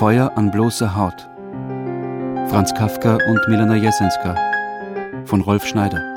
Feuer an bloßer Haut. Franz Kafka und Milena Jesenská von Rolf Schneider.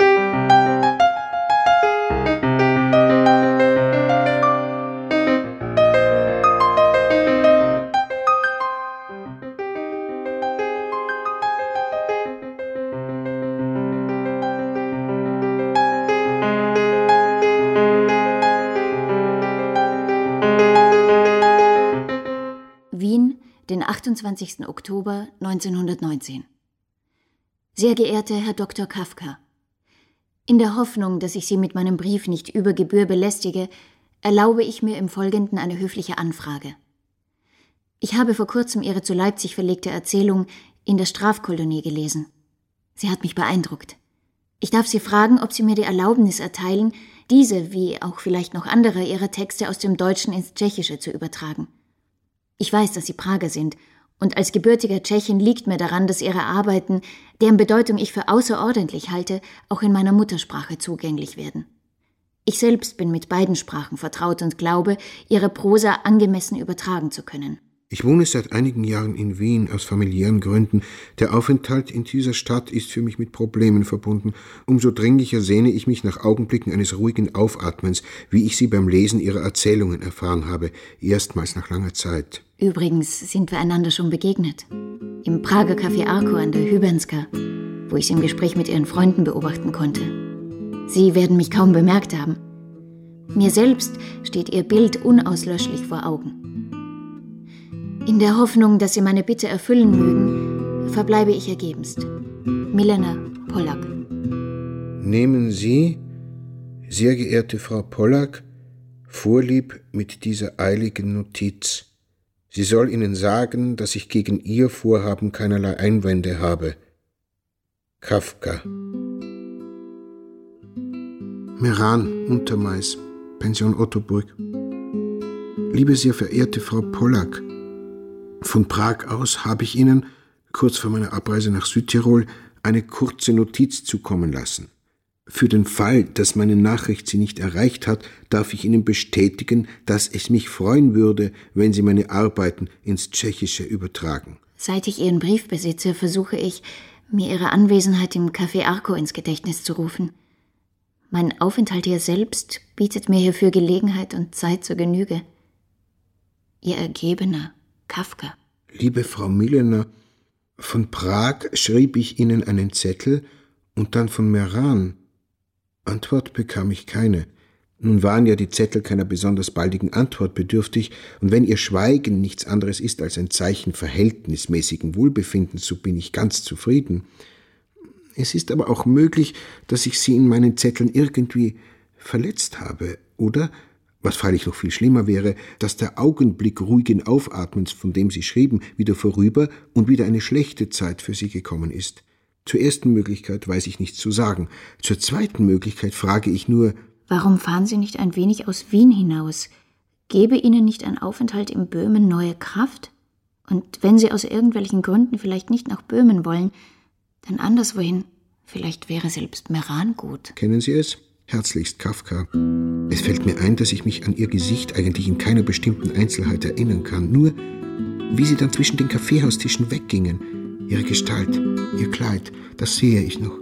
Wien, den 28. Oktober 1919. Sehr geehrter Herr Dr. Kafka, in der Hoffnung, dass ich Sie mit meinem Brief nicht über Gebühr belästige, erlaube ich mir im Folgenden eine höfliche Anfrage. Ich habe vor kurzem Ihre zu Leipzig verlegte Erzählung »In der Strafkolonie« gelesen. Sie hat mich beeindruckt. Ich darf Sie fragen, ob Sie mir die Erlaubnis erteilen, diese, wie auch vielleicht noch andere Ihrer Texte aus dem Deutschen ins Tschechische zu übertragen. Ich weiß, dass Sie Prager sind, und als gebürtiger Tschechin liegt mir daran, dass Ihre Arbeiten, deren Bedeutung ich für außerordentlich halte, auch in meiner Muttersprache zugänglich werden. Ich selbst bin mit beiden Sprachen vertraut und glaube, Ihre Prosa angemessen übertragen zu können. Ich wohne seit einigen Jahren in Wien aus familiären Gründen. Der Aufenthalt in dieser Stadt ist für mich mit Problemen verbunden. Umso dringlicher sehne ich mich nach Augenblicken eines ruhigen Aufatmens, wie ich sie beim Lesen Ihrer Erzählungen erfahren habe, erstmals nach langer Zeit. Übrigens sind wir einander schon begegnet. Im Prager Café Arco an der Hübenska, wo ich Sie im Gespräch mit Ihren Freunden beobachten konnte. Sie werden mich kaum bemerkt haben. Mir selbst steht Ihr Bild unauslöschlich vor Augen. In der Hoffnung, dass Sie meine Bitte erfüllen mögen, verbleibe ich ergebenst. Milena Pollack. Nehmen Sie, sehr geehrte Frau Pollack, Vorlieb mit dieser eiligen Notiz. Sie soll Ihnen sagen, dass ich gegen Ihr Vorhaben keinerlei Einwände habe. Kafka. Meran, Untermais, Pension Ottoburg. Liebe sehr verehrte Frau Pollack, von Prag aus habe ich Ihnen, kurz vor meiner Abreise nach Südtirol, eine kurze Notiz zukommen lassen. Für den Fall, dass meine Nachricht Sie nicht erreicht hat, darf ich Ihnen bestätigen, dass es mich freuen würde, wenn Sie meine Arbeiten ins Tschechische übertragen. Seit ich Ihren Brief besitze, versuche ich, mir Ihre Anwesenheit im Café Arco ins Gedächtnis zu rufen. Mein Aufenthalt hier selbst bietet mir hierfür Gelegenheit und Zeit zur Genüge. Ihr Ergebener Kafka. Liebe Frau Milena, von Prag schrieb ich Ihnen einen Zettel und dann von Meran. Antwort bekam ich keine. Nun waren ja die Zettel keiner besonders baldigen Antwort bedürftig, und wenn Ihr Schweigen nichts anderes ist als ein Zeichen verhältnismäßigen Wohlbefindens, so bin ich ganz zufrieden. Es ist aber auch möglich, dass ich Sie in meinen Zetteln irgendwie verletzt habe, oder, was freilich noch viel schlimmer wäre, dass der Augenblick ruhigen Aufatmens, von dem Sie schrieben, wieder vorüber und wieder eine schlechte Zeit für Sie gekommen ist. Zur ersten Möglichkeit weiß ich nichts zu sagen. Zur zweiten Möglichkeit frage ich nur: Warum fahren Sie nicht ein wenig aus Wien hinaus? Gebe Ihnen nicht ein Aufenthalt in Böhmen neue Kraft? Und wenn Sie aus irgendwelchen Gründen vielleicht nicht nach Böhmen wollen, dann anderswohin. Vielleicht wäre selbst Meran gut. Kennen Sie es? Herzlichst Kafka. Es fällt mir ein, dass ich mich an Ihr Gesicht eigentlich in keiner bestimmten Einzelheit erinnern kann. Nur, wie Sie dann zwischen den Kaffeehaustischen weggingen. Ihre Gestalt, Ihr Kleid, das sehe ich noch.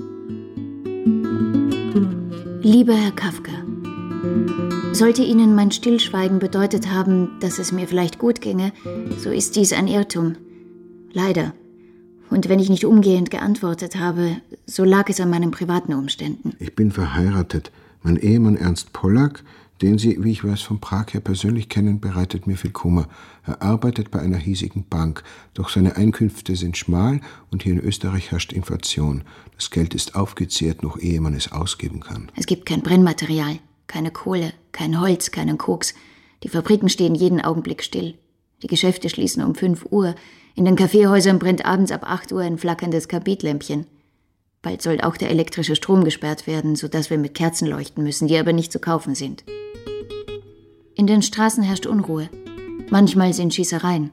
Lieber Herr Kafka, sollte Ihnen mein Stillschweigen bedeutet haben, dass es mir vielleicht gut ginge, so ist dies ein Irrtum. Leider. Und wenn ich nicht umgehend geantwortet habe, so lag es an meinen privaten Umständen. Ich bin verheiratet. Mein Ehemann Ernst Pollack, den Sie, wie ich weiß, von Prag her persönlich kennen, bereitet mir viel Kummer. Er arbeitet bei einer hiesigen Bank, doch seine Einkünfte sind schmal und hier in Österreich herrscht Inflation. Das Geld ist aufgezehrt, noch ehe man es ausgeben kann. Es gibt kein Brennmaterial, keine Kohle, kein Holz, keinen Koks. Die Fabriken stehen jeden Augenblick still. Die Geschäfte schließen um 5 Uhr. In den Kaffeehäusern brennt abends ab 8 Uhr ein flackerndes Karbidlämpchen. Bald soll auch der elektrische Strom gesperrt werden, sodass wir mit Kerzen leuchten müssen, die aber nicht zu kaufen sind. In den Straßen herrscht Unruhe. Manchmal sind Schießereien.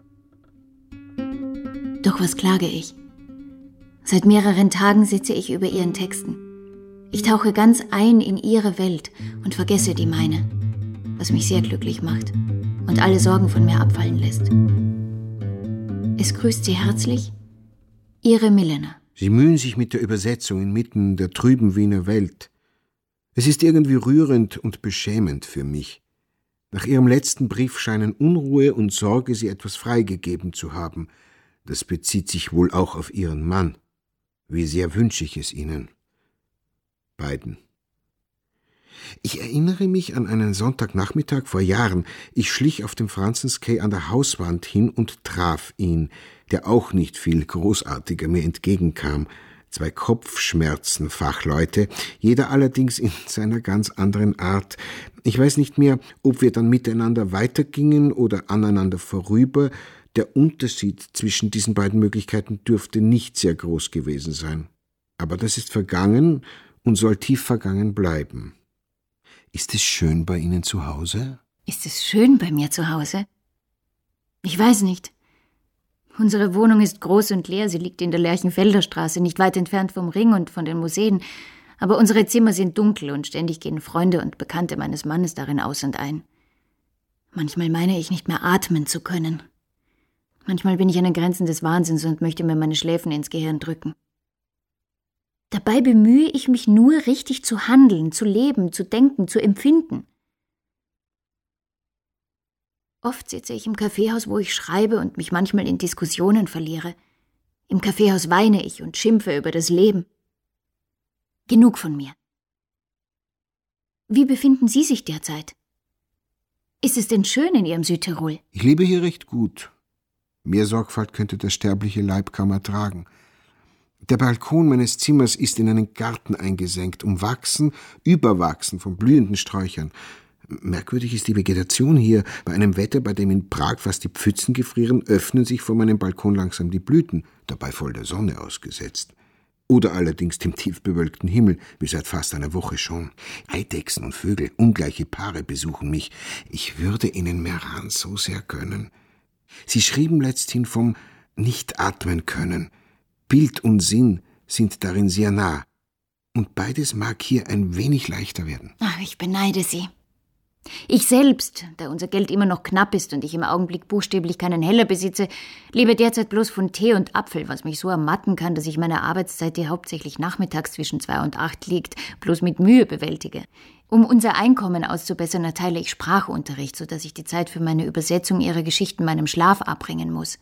Doch was klage ich? Seit mehreren Tagen sitze ich über Ihren Texten. Ich tauche ganz ein in Ihre Welt und vergesse die meine, was mich sehr glücklich macht und alle Sorgen von mir abfallen lässt. Es grüßt Sie herzlich, Ihre Milena. Sie mühen sich mit der Übersetzung inmitten der trüben Wiener Welt. Es ist irgendwie rührend und beschämend für mich. Nach Ihrem letzten Brief scheinen Unruhe und Sorge, Sie etwas freigegeben zu haben. Das bezieht sich wohl auch auf Ihren Mann. Wie sehr wünsche ich es Ihnen. Beiden. Ich erinnere mich an einen Sonntagnachmittag vor Jahren. Ich schlich auf dem Franzenskay an der Hauswand hin und traf ihn, der auch nicht viel großartiger mir entgegenkam. 2 Kopfschmerzenfachleute, jeder allerdings in seiner ganz anderen Art. Ich weiß nicht mehr, ob wir dann miteinander weitergingen oder aneinander vorüber. Der Unterschied zwischen diesen beiden Möglichkeiten dürfte nicht sehr groß gewesen sein. Aber das ist vergangen und soll tief vergangen bleiben. Ist es schön bei Ihnen zu Hause? Ist es schön bei mir zu Hause? Ich weiß nicht. Unsere Wohnung ist groß und leer. Sie liegt in der Lerchenfelder Straße, nicht weit entfernt vom Ring und von den Museen. Aber unsere Zimmer sind dunkel und ständig gehen Freunde und Bekannte meines Mannes darin aus und ein. Manchmal meine ich, nicht mehr atmen zu können. Manchmal bin ich an den Grenzen des Wahnsinns und möchte mir meine Schläfen ins Gehirn drücken. Dabei bemühe ich mich nur, richtig zu handeln, zu leben, zu denken, zu empfinden. Oft sitze ich im Kaffeehaus, wo ich schreibe und mich manchmal in Diskussionen verliere. Im Kaffeehaus weine ich und schimpfe über das Leben. Genug von mir. Wie befinden Sie sich derzeit? Ist es denn schön in Ihrem Südtirol? Ich lebe hier recht gut. Mehr Sorgfalt könnte der sterbliche Leib kaum ertragen. Der Balkon meines Zimmers ist in einen Garten eingesenkt, umwachsen, überwachsen von blühenden Sträuchern. Merkwürdig ist die Vegetation hier. Bei einem Wetter, bei dem in Prag fast die Pfützen gefrieren, öffnen sich vor meinem Balkon langsam die Blüten, dabei voll der Sonne ausgesetzt. Oder allerdings dem tief bewölkten Himmel, wie seit fast einer Woche schon. Eidechsen und Vögel, ungleiche Paare besuchen mich. Ich würde ihnen Meran so sehr gönnen. Sie schrieben letzthin vom Nicht-Atmen können. Bild und Sinn sind darin sehr nah. Und beides mag hier ein wenig leichter werden. Ach, ich beneide Sie. Ich selbst, da unser Geld immer noch knapp ist und ich im Augenblick buchstäblich keinen Heller besitze, lebe derzeit bloß von Tee und Apfel, was mich so ermatten kann, dass ich meine Arbeitszeit, die hauptsächlich nachmittags zwischen 2 und 8 liegt, bloß mit Mühe bewältige. Um unser Einkommen auszubessern, erteile ich Sprachunterricht, sodass ich die Zeit für meine Übersetzung Ihrer Geschichten meinem Schlaf abbringen muss.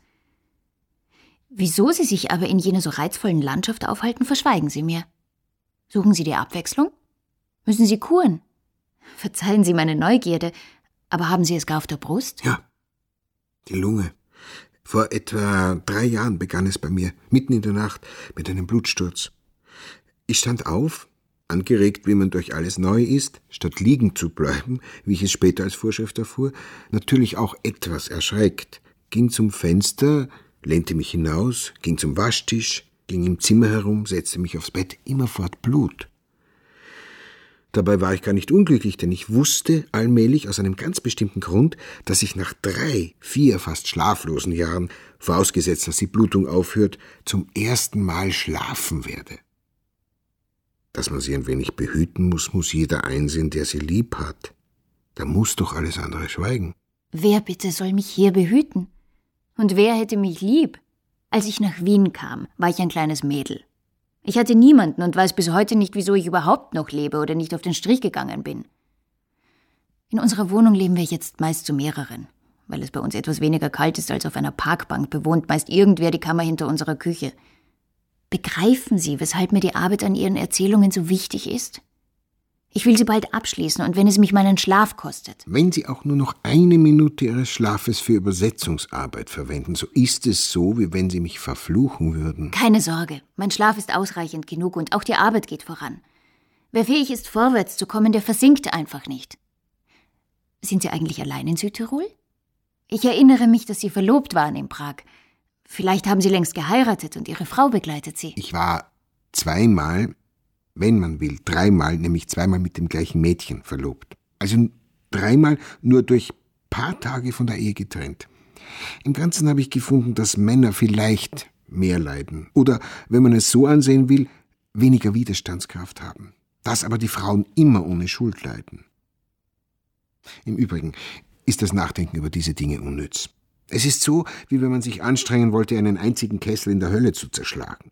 Wieso Sie sich aber in jener so reizvollen Landschaft aufhalten, verschweigen Sie mir. Suchen Sie die Abwechslung? Müssen Sie kuren? Verzeihen Sie meine Neugierde, aber haben Sie es gar auf der Brust? Ja, die Lunge. Vor etwa 3 Jahren begann es bei mir, mitten in der Nacht, mit einem Blutsturz. Ich stand auf, angeregt, wie man durch alles neu ist, statt liegen zu bleiben, wie ich es später als Vorschrift erfuhr, natürlich auch etwas erschreckt, ging zum Fenster, lehnte mich hinaus, ging zum Waschtisch, ging im Zimmer herum, setzte mich aufs Bett, immerfort Blut. Dabei war ich gar nicht unglücklich, denn ich wusste allmählich aus einem ganz bestimmten Grund, dass ich nach 3, 4 fast schlaflosen Jahren, vorausgesetzt, dass die Blutung aufhört, zum ersten Mal schlafen werde. Dass man sie ein wenig behüten muss, muss jeder einsehen, der sie lieb hat. Da muss doch alles andere schweigen. Wer bitte soll mich hier behüten? Und wer hätte mich lieb? Als ich nach Wien kam, war ich ein kleines Mädel. Ich hatte niemanden und weiß bis heute nicht, wieso ich überhaupt noch lebe oder nicht auf den Strich gegangen bin. In unserer Wohnung leben wir jetzt meist zu mehreren, weil es bei uns etwas weniger kalt ist als auf einer Parkbank, bewohnt meist irgendwer die Kammer hinter unserer Küche. Begreifen Sie, weshalb mir die Arbeit an Ihren Erzählungen so wichtig ist? Ich will sie bald abschließen, und wenn es mich meinen Schlaf kostet. Wenn Sie auch nur noch 1 Minute Ihres Schlafes für Übersetzungsarbeit verwenden, so ist es so, wie wenn Sie mich verfluchen würden. Keine Sorge, mein Schlaf ist ausreichend genug und auch die Arbeit geht voran. Wer fähig ist, vorwärts zu kommen, der versinkt einfach nicht. Sind Sie eigentlich allein in Südtirol? Ich erinnere mich, dass Sie verlobt waren in Prag. Vielleicht haben Sie längst geheiratet und Ihre Frau begleitet Sie. Ich war 2-mal, wenn man will, 3-mal, nämlich 2-mal mit dem gleichen Mädchen verlobt. Also 3-mal nur durch paar Tage von der Ehe getrennt. Im Ganzen habe ich gefunden, dass Männer vielleicht mehr leiden. Oder, wenn man es so ansehen will, weniger Widerstandskraft haben. Dass aber die Frauen immer ohne Schuld leiden. Im Übrigen ist das Nachdenken über diese Dinge unnütz. Es ist so, wie wenn man sich anstrengen wollte, einen einzigen Kessel in der Hölle zu zerschlagen.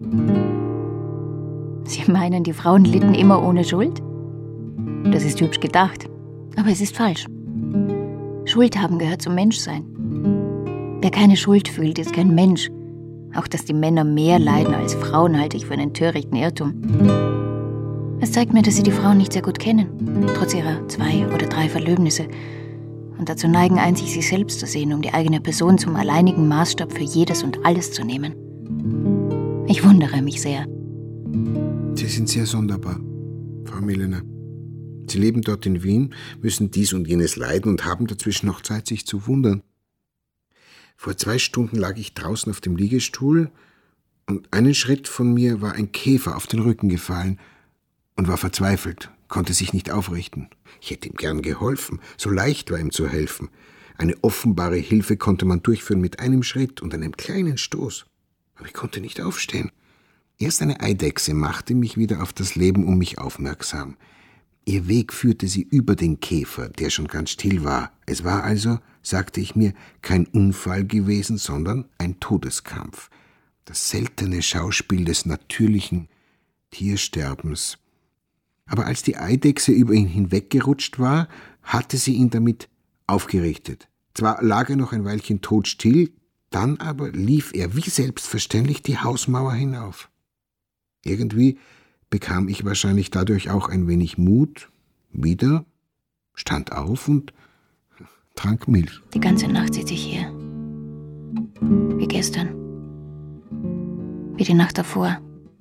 Sie meinen, die Frauen litten immer ohne Schuld? Das ist hübsch gedacht, aber es ist falsch. Schuld haben gehört zum Menschsein. Wer keine Schuld fühlt, ist kein Mensch. Auch dass die Männer mehr leiden als Frauen, halte ich für einen törichten Irrtum. Es zeigt mir, dass sie die Frauen nicht sehr gut kennen, trotz ihrer 2 oder 3 Verlöbnisse. Und dazu neigen, einzig sich selbst zu sehen, um die eigene Person zum alleinigen Maßstab für jedes und alles zu nehmen. Ich wundere mich sehr. Sie sind sehr sonderbar, Frau Milner. Sie leben dort in Wien, müssen dies und jenes leiden und haben dazwischen noch Zeit, sich zu wundern. Vor 2 Stunden lag ich draußen auf dem Liegestuhl und einen Schritt von mir war ein Käfer auf den Rücken gefallen und war verzweifelt, konnte sich nicht aufrichten. Ich hätte ihm gern geholfen, so leicht war ihm zu helfen. Eine offenbare Hilfe konnte man durchführen mit einem Schritt und einem kleinen Stoß. Aber ich konnte nicht aufstehen. Erst eine Eidechse machte mich wieder auf das Leben um mich aufmerksam. Ihr Weg führte sie über den Käfer, der schon ganz still war. Es war also, sagte ich mir, kein Unfall gewesen, sondern ein Todeskampf. Das seltene Schauspiel des natürlichen Tiersterbens. Aber als die Eidechse über ihn hinweggerutscht war, hatte sie ihn damit aufgerichtet. Zwar lag er noch ein Weilchen todstill, dann aber lief er wie selbstverständlich die Hausmauer hinauf. Irgendwie bekam ich wahrscheinlich dadurch auch ein wenig Mut, wieder, stand auf und trank Milch. Die ganze Nacht sitze ich hier. Wie gestern. Wie die Nacht davor.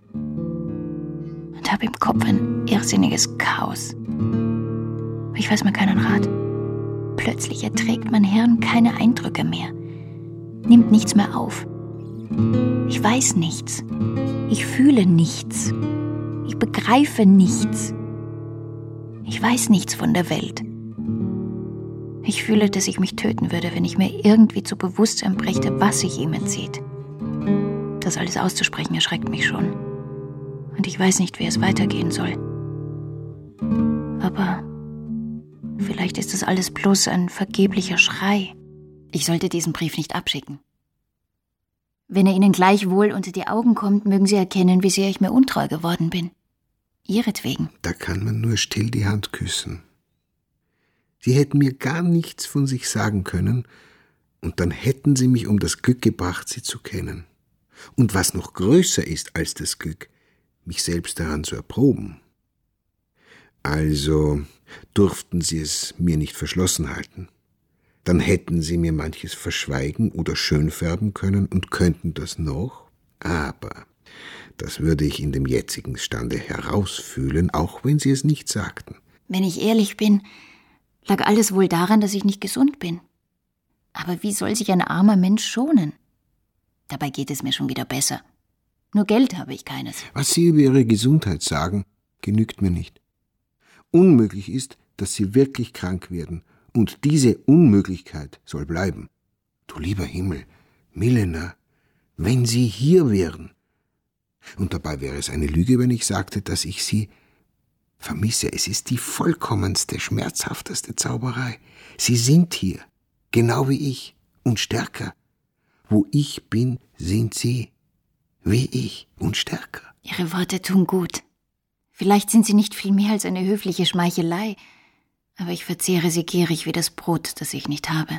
Und habe im Kopf ein irrsinniges Chaos. Ich weiß mir keinen Rat. Plötzlich erträgt mein Hirn keine Eindrücke mehr. Nimmt nichts mehr auf. Ich weiß nichts. Ich fühle nichts. Ich begreife nichts. Ich weiß nichts von der Welt. Ich fühle, dass ich mich töten würde, wenn ich mir irgendwie zu Bewusstsein brächte, was sich ihm entzieht. Das alles auszusprechen erschreckt mich schon. Und ich weiß nicht, wie es weitergehen soll. Aber vielleicht ist das alles bloß ein vergeblicher Schrei. Ich sollte diesen Brief nicht abschicken. Wenn er Ihnen gleichwohl unter die Augen kommt, mögen Sie erkennen, wie sehr ich mir untreu geworden bin. Ihretwegen. Da kann man nur still die Hand küssen. Sie hätten mir gar nichts von sich sagen können, und dann hätten Sie mich um das Glück gebracht, Sie zu kennen. Und was noch größer ist als das Glück, mich selbst daran zu erproben. Also durften Sie es mir nicht verschlossen halten. Dann hätten Sie mir manches verschweigen oder schönfärben können und könnten das noch, aber das würde ich in dem jetzigen Stande herausfühlen, auch wenn Sie es nicht sagten. Wenn ich ehrlich bin, lag alles wohl daran, dass ich nicht gesund bin. Aber wie soll sich ein armer Mensch schonen? Dabei geht es mir schon wieder besser. Nur Geld habe ich keines. Was Sie über Ihre Gesundheit sagen, genügt mir nicht. Unmöglich ist, dass Sie wirklich krank werden. Und diese Unmöglichkeit soll bleiben. Du lieber Himmel, Milena, wenn Sie hier wären. Und dabei wäre es eine Lüge, wenn ich sagte, dass ich Sie vermisse. Es ist die vollkommenste, schmerzhafteste Zauberei. Sie sind hier, genau wie ich, und stärker. Wo ich bin, sind Sie, wie ich, und stärker. Ihre Worte tun gut. Vielleicht sind sie nicht viel mehr als eine höfliche Schmeichelei, aber ich verzehre sie gierig wie das Brot, das ich nicht habe.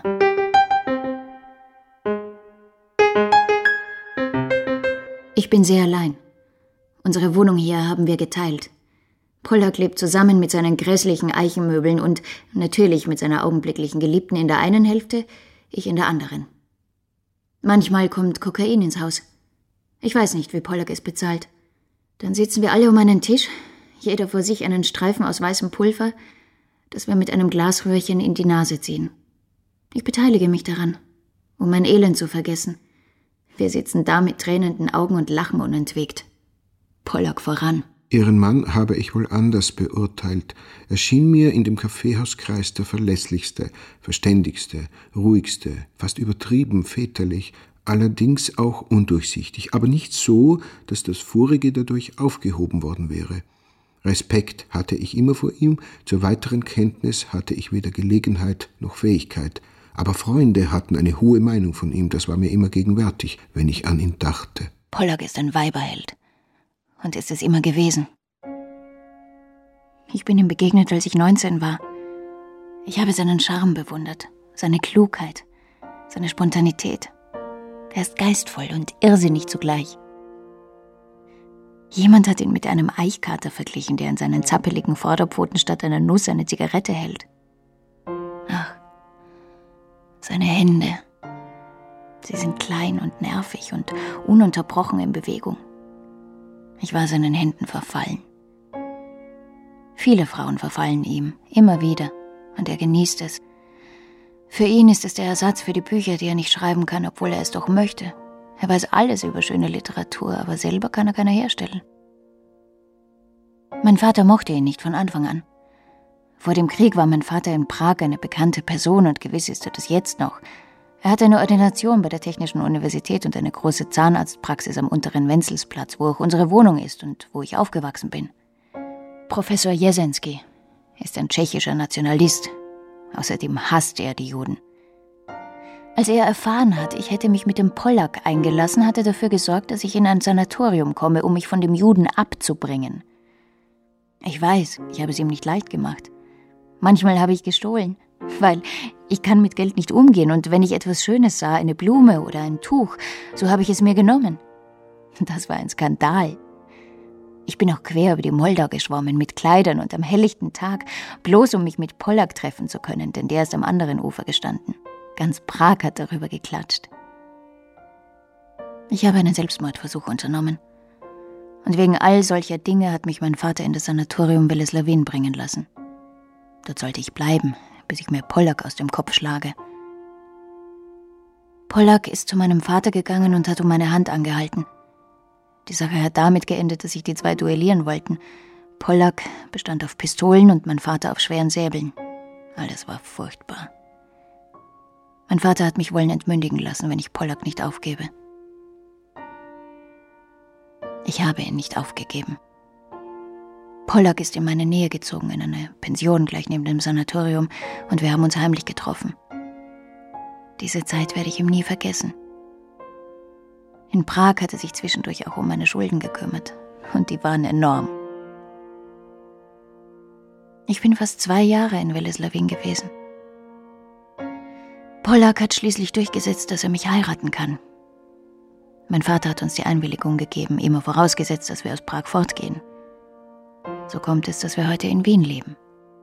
Ich bin sehr allein. Unsere Wohnung hier haben wir geteilt. Pollack lebt zusammen mit seinen grässlichen Eichenmöbeln und natürlich mit seiner augenblicklichen Geliebten in der einen Hälfte, ich in der anderen. Manchmal kommt Kokain ins Haus. Ich weiß nicht, wie Pollack es bezahlt. Dann sitzen wir alle um einen Tisch, jeder vor sich einen Streifen aus weißem Pulver, das wir mit einem Glasröhrchen in die Nase ziehen. Ich beteilige mich daran, um mein Elend zu vergessen. Wir sitzen da mit tränenden Augen und lachen unentwegt. Pollack voran. Ihren Mann habe ich wohl anders beurteilt. Er schien mir in dem Kaffeehauskreis der verlässlichste, verständigste, ruhigste, fast übertrieben väterlich, allerdings auch undurchsichtig, aber nicht so, dass das Vorige dadurch aufgehoben worden wäre. Respekt hatte ich immer vor ihm, zur weiteren Kenntnis hatte ich weder Gelegenheit noch Fähigkeit, Aber Freunde hatten eine hohe Meinung von ihm, das war mir immer gegenwärtig, wenn ich an ihn dachte. Pollack ist ein Weiberheld. Und ist es immer gewesen. Ich bin ihm begegnet, als ich 19 war. Ich habe seinen Charme bewundert, seine Klugheit, seine Spontanität. Er ist geistvoll und irrsinnig zugleich. Jemand hat ihn mit einem Eichkater verglichen, der in seinen zappeligen Vorderpfoten statt einer Nuss eine Zigarette hält. Ach, seine Hände. Sie sind klein und nervig und ununterbrochen in Bewegung. Ich war seinen Händen verfallen. Viele Frauen verfallen ihm, immer wieder, und er genießt es. Für ihn ist es der Ersatz für die Bücher, die er nicht schreiben kann, obwohl er es doch möchte. Er weiß alles über schöne Literatur, aber selber kann er keine herstellen. Mein Vater mochte ihn nicht von Anfang an. Vor dem Krieg war mein Vater in Prag eine bekannte Person und gewiss ist er das jetzt noch. Er hat eine Ordination bei der Technischen Universität und eine große Zahnarztpraxis am unteren Wenzelsplatz, wo auch unsere Wohnung ist und wo ich aufgewachsen bin. Professor Jesensky ist ein tschechischer Nationalist. Außerdem hasst er die Juden. Als er erfahren hat, ich hätte mich mit dem Pollack eingelassen, hat er dafür gesorgt, dass ich in ein Sanatorium komme, um mich von dem Juden abzubringen. Ich weiß, ich habe es ihm nicht leicht gemacht. Manchmal habe ich gestohlen, weil ich kann mit Geld nicht umgehen und wenn ich etwas Schönes sah, eine Blume oder ein Tuch, so habe ich es mir genommen. Das war ein Skandal. Ich bin auch quer über die Moldau geschwommen mit Kleidern und am helllichten Tag, bloß um mich mit Pollack treffen zu können, denn der ist am anderen Ufer gestanden. Ganz Prag hat darüber geklatscht. Ich habe einen Selbstmordversuch unternommen. Und wegen all solcher Dinge hat mich mein Vater in das Sanatorium Weleslawin bringen lassen. Dort sollte ich bleiben, bis ich mir Pollack aus dem Kopf schlage. Pollack ist zu meinem Vater gegangen und hat um meine Hand angehalten. Die Sache hat damit geendet, dass sich die zwei duellieren wollten. Pollack bestand auf Pistolen und mein Vater auf schweren Säbeln. Alles war furchtbar. Mein Vater hat mich wollen entmündigen lassen, wenn ich Pollack nicht aufgebe. Ich habe ihn nicht aufgegeben. Pollack ist in meine Nähe gezogen, in eine Pension gleich neben dem Sanatorium, und wir haben uns heimlich getroffen. Diese Zeit werde ich ihm nie vergessen. In Prag hat er sich zwischendurch auch um meine Schulden gekümmert. Und die waren enorm. Ich bin fast 2 Jahre in Weleslawin gewesen. Pollack hat schließlich durchgesetzt, dass er mich heiraten kann. Mein Vater hat uns die Einwilligung gegeben, immer vorausgesetzt, dass wir aus Prag fortgehen. So kommt es, dass wir heute in Wien leben.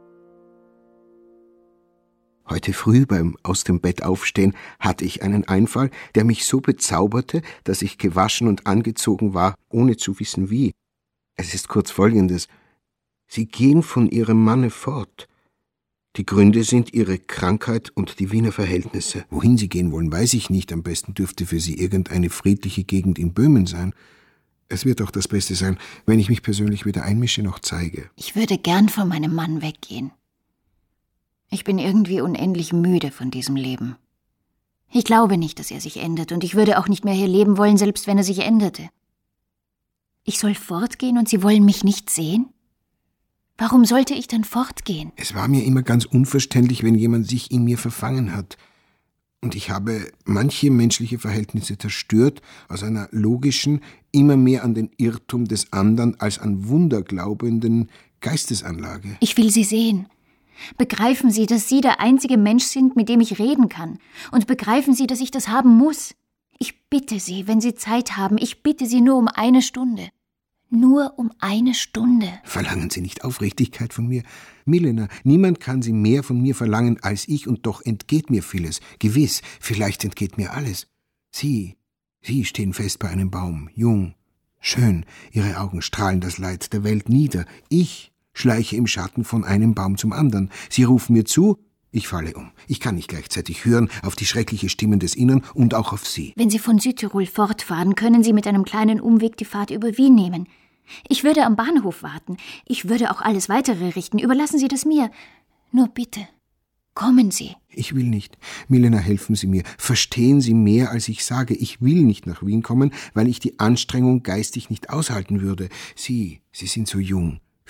Heute früh beim Aus dem Bett aufstehen hatte ich einen Einfall, der mich so bezauberte, dass ich gewaschen und angezogen war, ohne zu wissen wie. Es ist kurz Folgendes. Sie gehen von ihrem Manne fort. Die Gründe sind ihre Krankheit und die Wiener Verhältnisse. Wohin sie gehen wollen, weiß ich nicht. Am besten dürfte für sie irgendeine friedliche Gegend in Böhmen sein. Es wird auch das Beste sein, wenn ich mich persönlich weder einmische noch zeige. Ich würde gern von meinem Mann weggehen. Ich bin irgendwie unendlich müde von diesem Leben. Ich glaube nicht, dass er sich ändert, und ich würde auch nicht mehr hier leben wollen, selbst wenn er sich änderte. Ich soll fortgehen und Sie wollen mich nicht sehen? Warum sollte ich dann fortgehen? Es war mir immer ganz unverständlich, wenn jemand sich in mir verfangen hat. Und ich habe manche menschliche Verhältnisse zerstört, aus einer logischen, immer mehr an den Irrtum des anderen als an wunderglaubenden Geistesanlage. Ich will Sie sehen. Begreifen Sie, dass Sie der einzige Mensch sind, mit dem ich reden kann. Und begreifen Sie, dass ich das haben muss. Ich bitte Sie, wenn Sie Zeit haben, ich bitte Sie nur um 1 Stunde. Nur um 1 Stunde. Verlangen Sie nicht Aufrichtigkeit von mir? Milena, niemand kann Sie mehr von mir verlangen als ich, und doch entgeht mir vieles. Gewiss, vielleicht entgeht mir alles. Sie stehen fest bei einem Baum, jung, schön, Ihre Augen strahlen das Leid der Welt nieder. Ich schleiche im Schatten von einem Baum zum anderen. Sie rufen mir zu, ich falle um. Ich kann nicht gleichzeitig hören auf die schreckliche Stimmen des Innern und auch auf Sie. Wenn Sie von Südtirol fortfahren, können Sie mit einem kleinen Umweg die Fahrt über Wien nehmen. Ich würde am Bahnhof warten. Ich würde auch alles Weitere richten. Überlassen Sie das mir. Nur bitte, kommen Sie. Ich will nicht. Milena, helfen Sie mir. Verstehen Sie mehr, als ich sage. Ich will nicht nach Wien kommen, weil ich die Anstrengung geistig nicht aushalten würde. Sie sind so jung.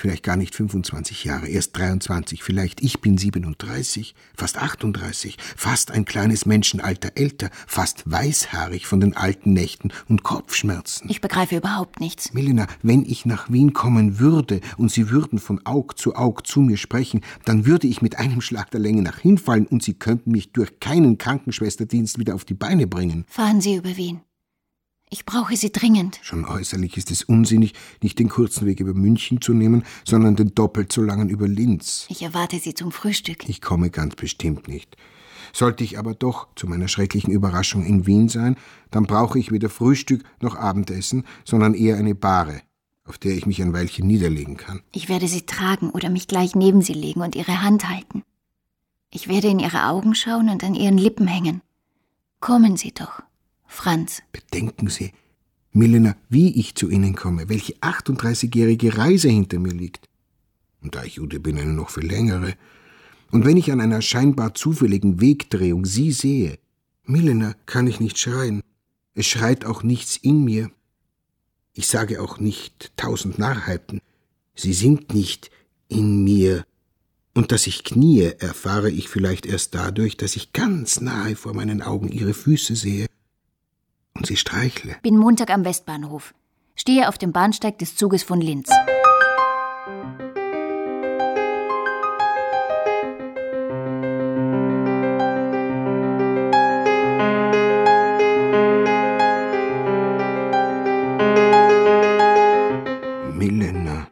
Vielleicht gar nicht 25 Jahre, erst 23, vielleicht ich bin 37, fast 38, fast ein kleines Menschenalter älter, fast weißhaarig von den alten Nächten und Kopfschmerzen. Ich begreife überhaupt nichts. Milena, wenn ich nach Wien kommen würde und Sie würden von Aug zu mir sprechen, dann würde ich mit einem Schlag der Länge nach hinfallen und Sie könnten mich durch keinen Krankenschwesterdienst wieder auf die Beine bringen. Fahren Sie über Wien. Ich brauche Sie dringend. Schon äußerlich ist es unsinnig, nicht den kurzen Weg über München zu nehmen, sondern den doppelt so langen über Linz. Ich erwarte Sie zum Frühstück. Ich komme ganz bestimmt nicht. Sollte ich aber doch zu meiner schrecklichen Überraschung in Wien sein, dann brauche ich weder Frühstück noch Abendessen, sondern eher eine Bahre, auf der ich mich ein Weilchen niederlegen kann. Ich werde Sie tragen oder mich gleich neben Sie legen und Ihre Hand halten. Ich werde in Ihre Augen schauen und an Ihren Lippen hängen. Kommen Sie doch. Franz. Bedenken Sie, Milena, wie ich zu Ihnen komme, welche 38-jährige Reise hinter mir liegt. Und da ich Jude bin, eine noch viel längere. Und wenn ich an einer scheinbar zufälligen Wegdrehung Sie sehe, Milena, kann ich nicht schreien. Es schreit auch nichts in mir. Ich sage auch nicht 1000 Narrheiten. Sie sind nicht in mir. Und dass ich kniee, erfahre ich vielleicht erst dadurch, dass ich ganz nahe vor meinen Augen Ihre Füße sehe und sie streichle. Bin Montag am Westbahnhof. Stehe auf dem Bahnsteig des Zuges von Linz. Milena.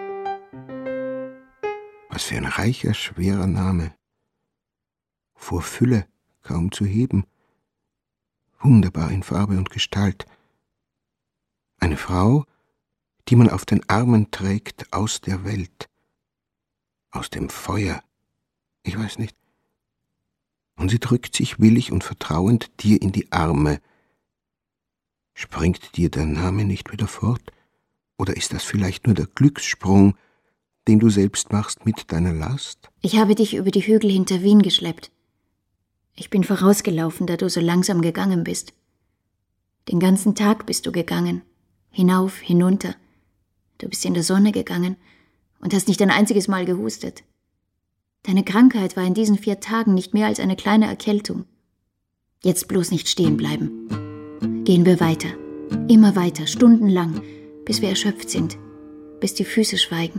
Was für ein reicher, schwerer Name. Vor Fülle kaum zu heben. Wunderbar in Farbe und Gestalt. Eine Frau, die man auf den Armen trägt aus der Welt, aus dem Feuer, ich weiß nicht. Und sie drückt sich willig und vertrauend dir in die Arme. Springt dir der Name nicht wieder fort? Oder ist das vielleicht nur der Glückssprung, den du selbst machst mit deiner Last? Ich habe dich über die Hügel hinter Wien geschleppt. Ich bin vorausgelaufen, da du so langsam gegangen bist. Den ganzen Tag bist du gegangen. Hinauf, hinunter. Du bist in der Sonne gegangen und hast nicht ein einziges Mal gehustet. Deine Krankheit war in diesen 4 Tagen nicht mehr als eine kleine Erkältung. Jetzt bloß nicht stehen bleiben. Gehen wir weiter. Immer weiter, stundenlang, bis wir erschöpft sind, bis die Füße schweigen.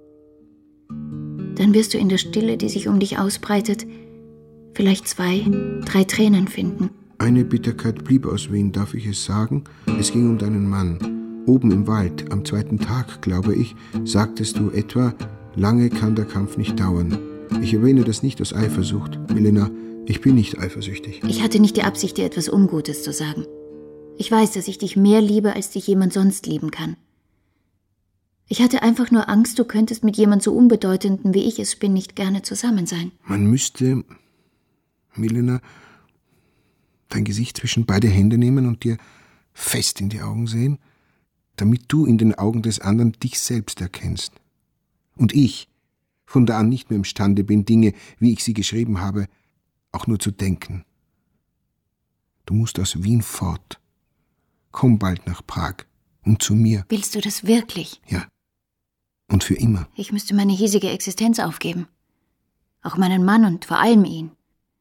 Dann wirst du in der Stille, die sich um dich ausbreitet, vielleicht 2, 3 Tränen finden. Eine Bitterkeit blieb aus Wien, darf ich es sagen? Es ging um deinen Mann. Oben im Wald, am 2. Tag, glaube ich, sagtest du etwa, lange kann der Kampf nicht dauern. Ich erwähne das nicht aus Eifersucht. Milena, ich bin nicht eifersüchtig. Ich hatte nicht die Absicht, dir etwas Ungutes zu sagen. Ich weiß, dass ich dich mehr liebe, als dich jemand sonst lieben kann. Ich hatte einfach nur Angst, du könntest mit jemand so Unbedeutendem, wie ich es bin, nicht gerne zusammen sein. Man müsste, Milena, dein Gesicht zwischen beide Hände nehmen und dir fest in die Augen sehen, damit du in den Augen des anderen dich selbst erkennst. Und ich von da an nicht mehr imstande bin, Dinge, wie ich sie geschrieben habe, auch nur zu denken. Du musst aus Wien fort. Komm bald nach Prag und zu mir. Willst du das wirklich? Ja. Und für immer. Ich müsste meine hiesige Existenz aufgeben. Auch meinen Mann und vor allem ihn.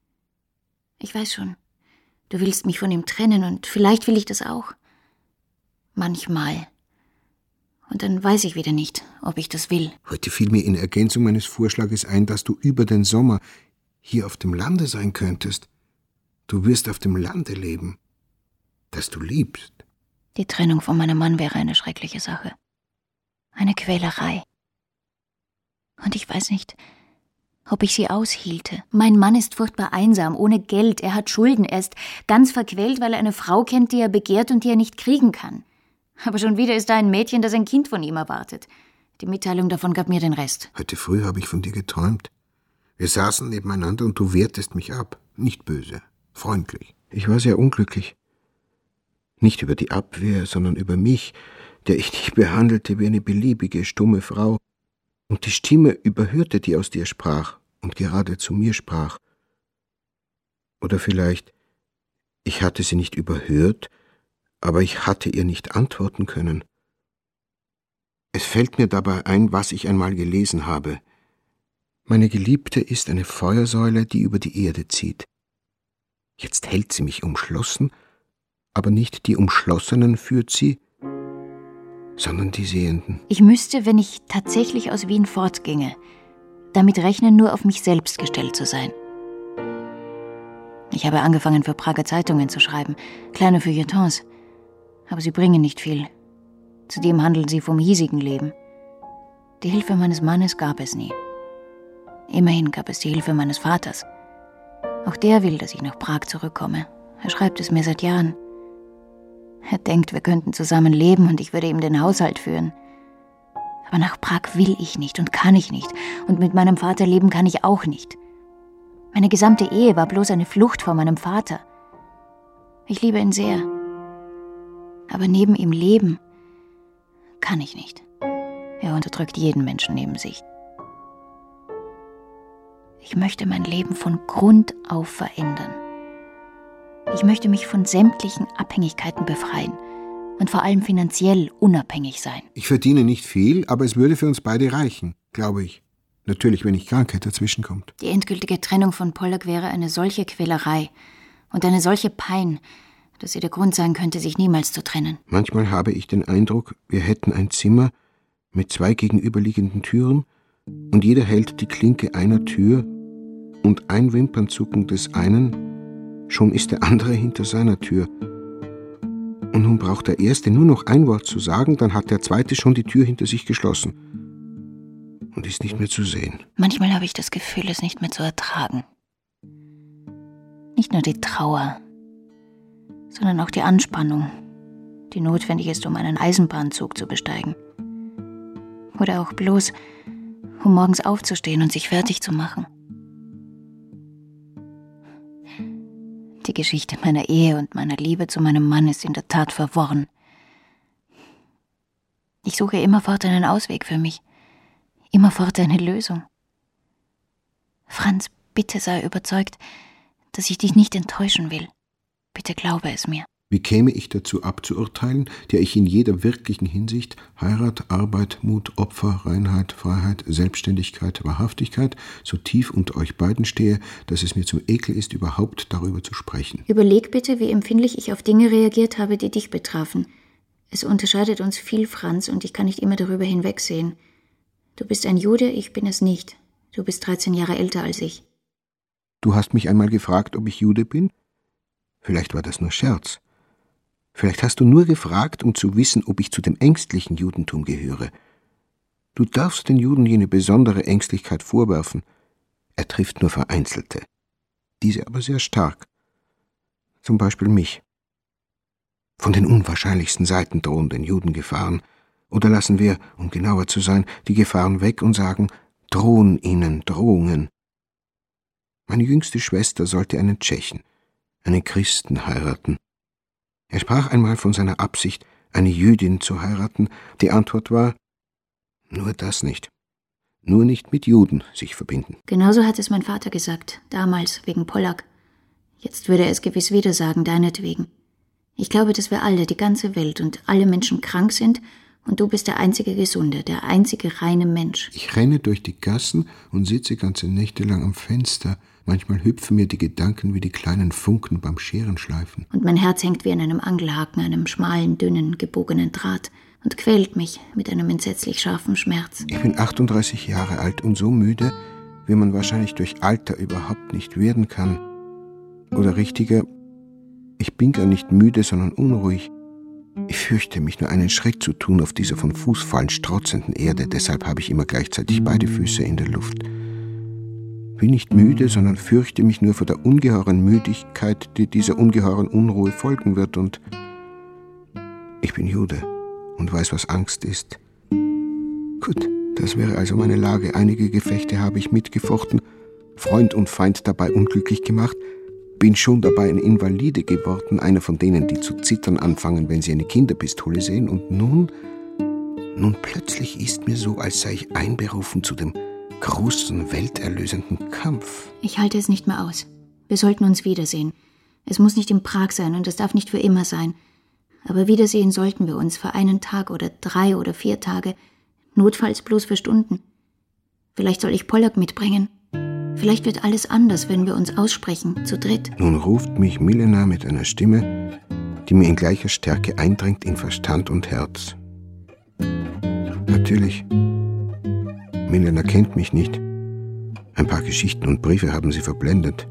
Ich weiß schon, du willst mich von ihm trennen und vielleicht will ich das auch. Manchmal. Und dann weiß ich wieder nicht, ob ich das will. Heute fiel mir in Ergänzung meines Vorschlages ein, dass du über den Sommer hier auf dem Lande sein könntest. Du wirst auf dem Lande leben, das du liebst. Die Trennung von meinem Mann wäre eine schreckliche Sache. Eine Quälerei. Und ich weiß nicht, ob ich sie aushielte. Mein Mann ist furchtbar einsam, ohne Geld, er hat Schulden, er ist ganz verquält, weil er eine Frau kennt, die er begehrt und die er nicht kriegen kann. Aber schon wieder ist da ein Mädchen, das ein Kind von ihm erwartet. Die Mitteilung davon gab mir den Rest. Heute früh habe ich von dir geträumt. Wir saßen nebeneinander und du wehrtest mich ab. Nicht böse, freundlich. Ich war sehr unglücklich. Nicht über die Abwehr, sondern über mich, der ich dich behandelte wie eine beliebige, stumme Frau. Und die Stimme überhörte, die aus dir sprach und gerade zu mir sprach. Oder vielleicht, ich hatte sie nicht überhört, aber ich hatte ihr nicht antworten können. Es fällt mir dabei ein, was ich einmal gelesen habe. Meine Geliebte ist eine Feuersäule, die über die Erde zieht. Jetzt hält sie mich umschlossen, aber nicht die Umschlossenen führt sie, sondern die Sehenden. Ich müsste, wenn ich tatsächlich aus Wien fortginge, damit rechnen, nur auf mich selbst gestellt zu sein. Ich habe angefangen, für Prager Zeitungen zu schreiben, kleine Feuilletons, aber sie bringen nicht viel. Zudem handeln sie vom hiesigen Leben. Die Hilfe meines Mannes gab es nie. Immerhin gab es die Hilfe meines Vaters. Auch der will, dass ich nach Prag zurückkomme. Er schreibt es mir seit Jahren. Er denkt, wir könnten zusammen leben und ich würde ihm den Haushalt führen. Aber nach Prag will ich nicht und kann ich nicht. Und mit meinem Vater leben kann ich auch nicht. Meine gesamte Ehe war bloß eine Flucht vor meinem Vater. Ich liebe ihn sehr. Aber neben ihm leben kann ich nicht. Er unterdrückt jeden Menschen neben sich. Ich möchte mein Leben von Grund auf verändern. Ich möchte mich von sämtlichen Abhängigkeiten befreien und vor allem finanziell unabhängig sein. Ich verdiene nicht viel, aber es würde für uns beide reichen, glaube ich. Natürlich, wenn nicht Krankheit dazwischenkommt. Die endgültige Trennung von Pollack wäre eine solche Quälerei und eine solche Pein, dass sie der Grund sein könnte, sich niemals zu trennen. Manchmal habe ich den Eindruck, wir hätten ein Zimmer mit 2 gegenüberliegenden Türen und jeder hält die Klinke einer Tür und ein Wimpernzucken des einen, schon ist der andere hinter seiner Tür. Und nun braucht der Erste nur noch ein Wort zu sagen, dann hat der Zweite schon die Tür hinter sich geschlossen und ist nicht mehr zu sehen. Manchmal habe ich das Gefühl, es nicht mehr zu ertragen. Nicht nur die Trauer, sondern auch die Anspannung, die notwendig ist, um einen Eisenbahnzug zu besteigen. Oder auch bloß, um morgens aufzustehen und sich fertig zu machen. Die Geschichte meiner Ehe und meiner Liebe zu meinem Mann ist in der Tat verworren. Ich suche immerfort einen Ausweg für mich, immerfort eine Lösung. Franz, bitte sei überzeugt, dass ich dich nicht enttäuschen will. Bitte glaube es mir. Wie käme ich dazu abzuurteilen, der ich in jeder wirklichen Hinsicht Heirat, Arbeit, Mut, Opfer, Reinheit, Freiheit, Selbstständigkeit, Wahrhaftigkeit so tief unter euch beiden stehe, dass es mir zum Ekel ist, überhaupt darüber zu sprechen. Überleg bitte, wie empfindlich ich auf Dinge reagiert habe, die dich betrafen. Es unterscheidet uns viel, Franz, und ich kann nicht immer darüber hinwegsehen. Du bist ein Jude, ich bin es nicht. Du bist 13 Jahre älter als ich. Du hast mich einmal gefragt, ob ich Jude bin? Vielleicht war das nur Scherz. Vielleicht hast du nur gefragt, um zu wissen, ob ich zu dem ängstlichen Judentum gehöre. Du darfst den Juden jene besondere Ängstlichkeit vorwerfen. Er trifft nur Vereinzelte. Diese aber sehr stark. Zum Beispiel mich. Von den unwahrscheinlichsten Seiten drohen den Juden Gefahren. Oder lassen wir, um genauer zu sein, die Gefahren weg und sagen, drohen ihnen Drohungen. Meine jüngste Schwester sollte einen Tschechen, einen Christen heiraten. Er sprach einmal von seiner Absicht, eine Jüdin zu heiraten. Die Antwort war, nur das nicht. Nur nicht mit Juden sich verbinden. Genauso hat es mein Vater gesagt, damals wegen Pollack. Jetzt würde er es gewiss wieder sagen, deinetwegen. Ich glaube, dass wir alle, die ganze Welt und alle Menschen krank sind und du bist der einzige Gesunde, der einzige reine Mensch. Ich renne durch die Gassen und sitze ganze Nächte lang am Fenster. Manchmal hüpfen mir die Gedanken wie die kleinen Funken beim Scherenschleifen. Und mein Herz hängt wie an einem Angelhaken, einem schmalen, dünnen, gebogenen Draht und quält mich mit einem entsetzlich scharfen Schmerz. Ich bin 38 Jahre alt und so müde, wie man wahrscheinlich durch Alter überhaupt nicht werden kann. Oder richtiger, ich bin gar nicht müde, sondern unruhig. Ich fürchte mich, nur einen Schritt zu tun auf dieser von Fußfallen strotzenden Erde, deshalb habe ich immer gleichzeitig beide Füße in der Luft. Bin nicht müde, sondern fürchte mich nur vor der ungeheuren Müdigkeit, die dieser ungeheuren Unruhe folgen wird, und ich bin Jude und weiß, was Angst ist. Gut, das wäre also meine Lage. Einige Gefechte habe ich mitgefochten, Freund und Feind dabei unglücklich gemacht, bin schon dabei ein Invalide geworden, einer von denen, die zu zittern anfangen, wenn sie eine Kinderpistole sehen, und nun plötzlich ist mir so, als sei ich einberufen zu dem großen, welterlösenden Kampf. Ich halte es nicht mehr aus. Wir sollten uns wiedersehen. Es muss nicht in Prag sein und es darf nicht für immer sein. Aber wiedersehen sollten wir uns für einen Tag oder 3 oder 4 Tage, Notfalls bloß für Stunden. Vielleicht soll ich Pollock mitbringen. Vielleicht wird alles anders, wenn wir uns aussprechen, zu dritt. Nun ruft mich Milena mit einer Stimme, die mir in gleicher Stärke eindringt in Verstand und Herz. Natürlich, Milena kennt mich nicht. Ein paar Geschichten und Briefe haben sie verblendet.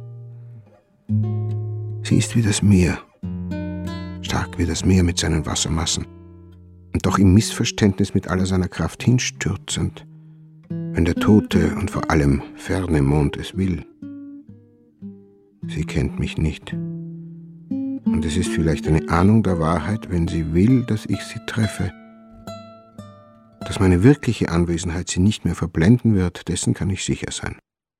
Sie ist wie das Meer, stark wie das Meer mit seinen Wassermassen, und doch im Missverständnis mit aller seiner Kraft hinstürzend, wenn der tote und vor allem ferne Mond es will. Sie kennt mich nicht. Und es ist vielleicht eine Ahnung der Wahrheit, wenn sie will, dass ich sie treffe. Dass meine wirkliche Anwesenheit sie nicht mehr verblenden wird, dessen kann ich sicher sein.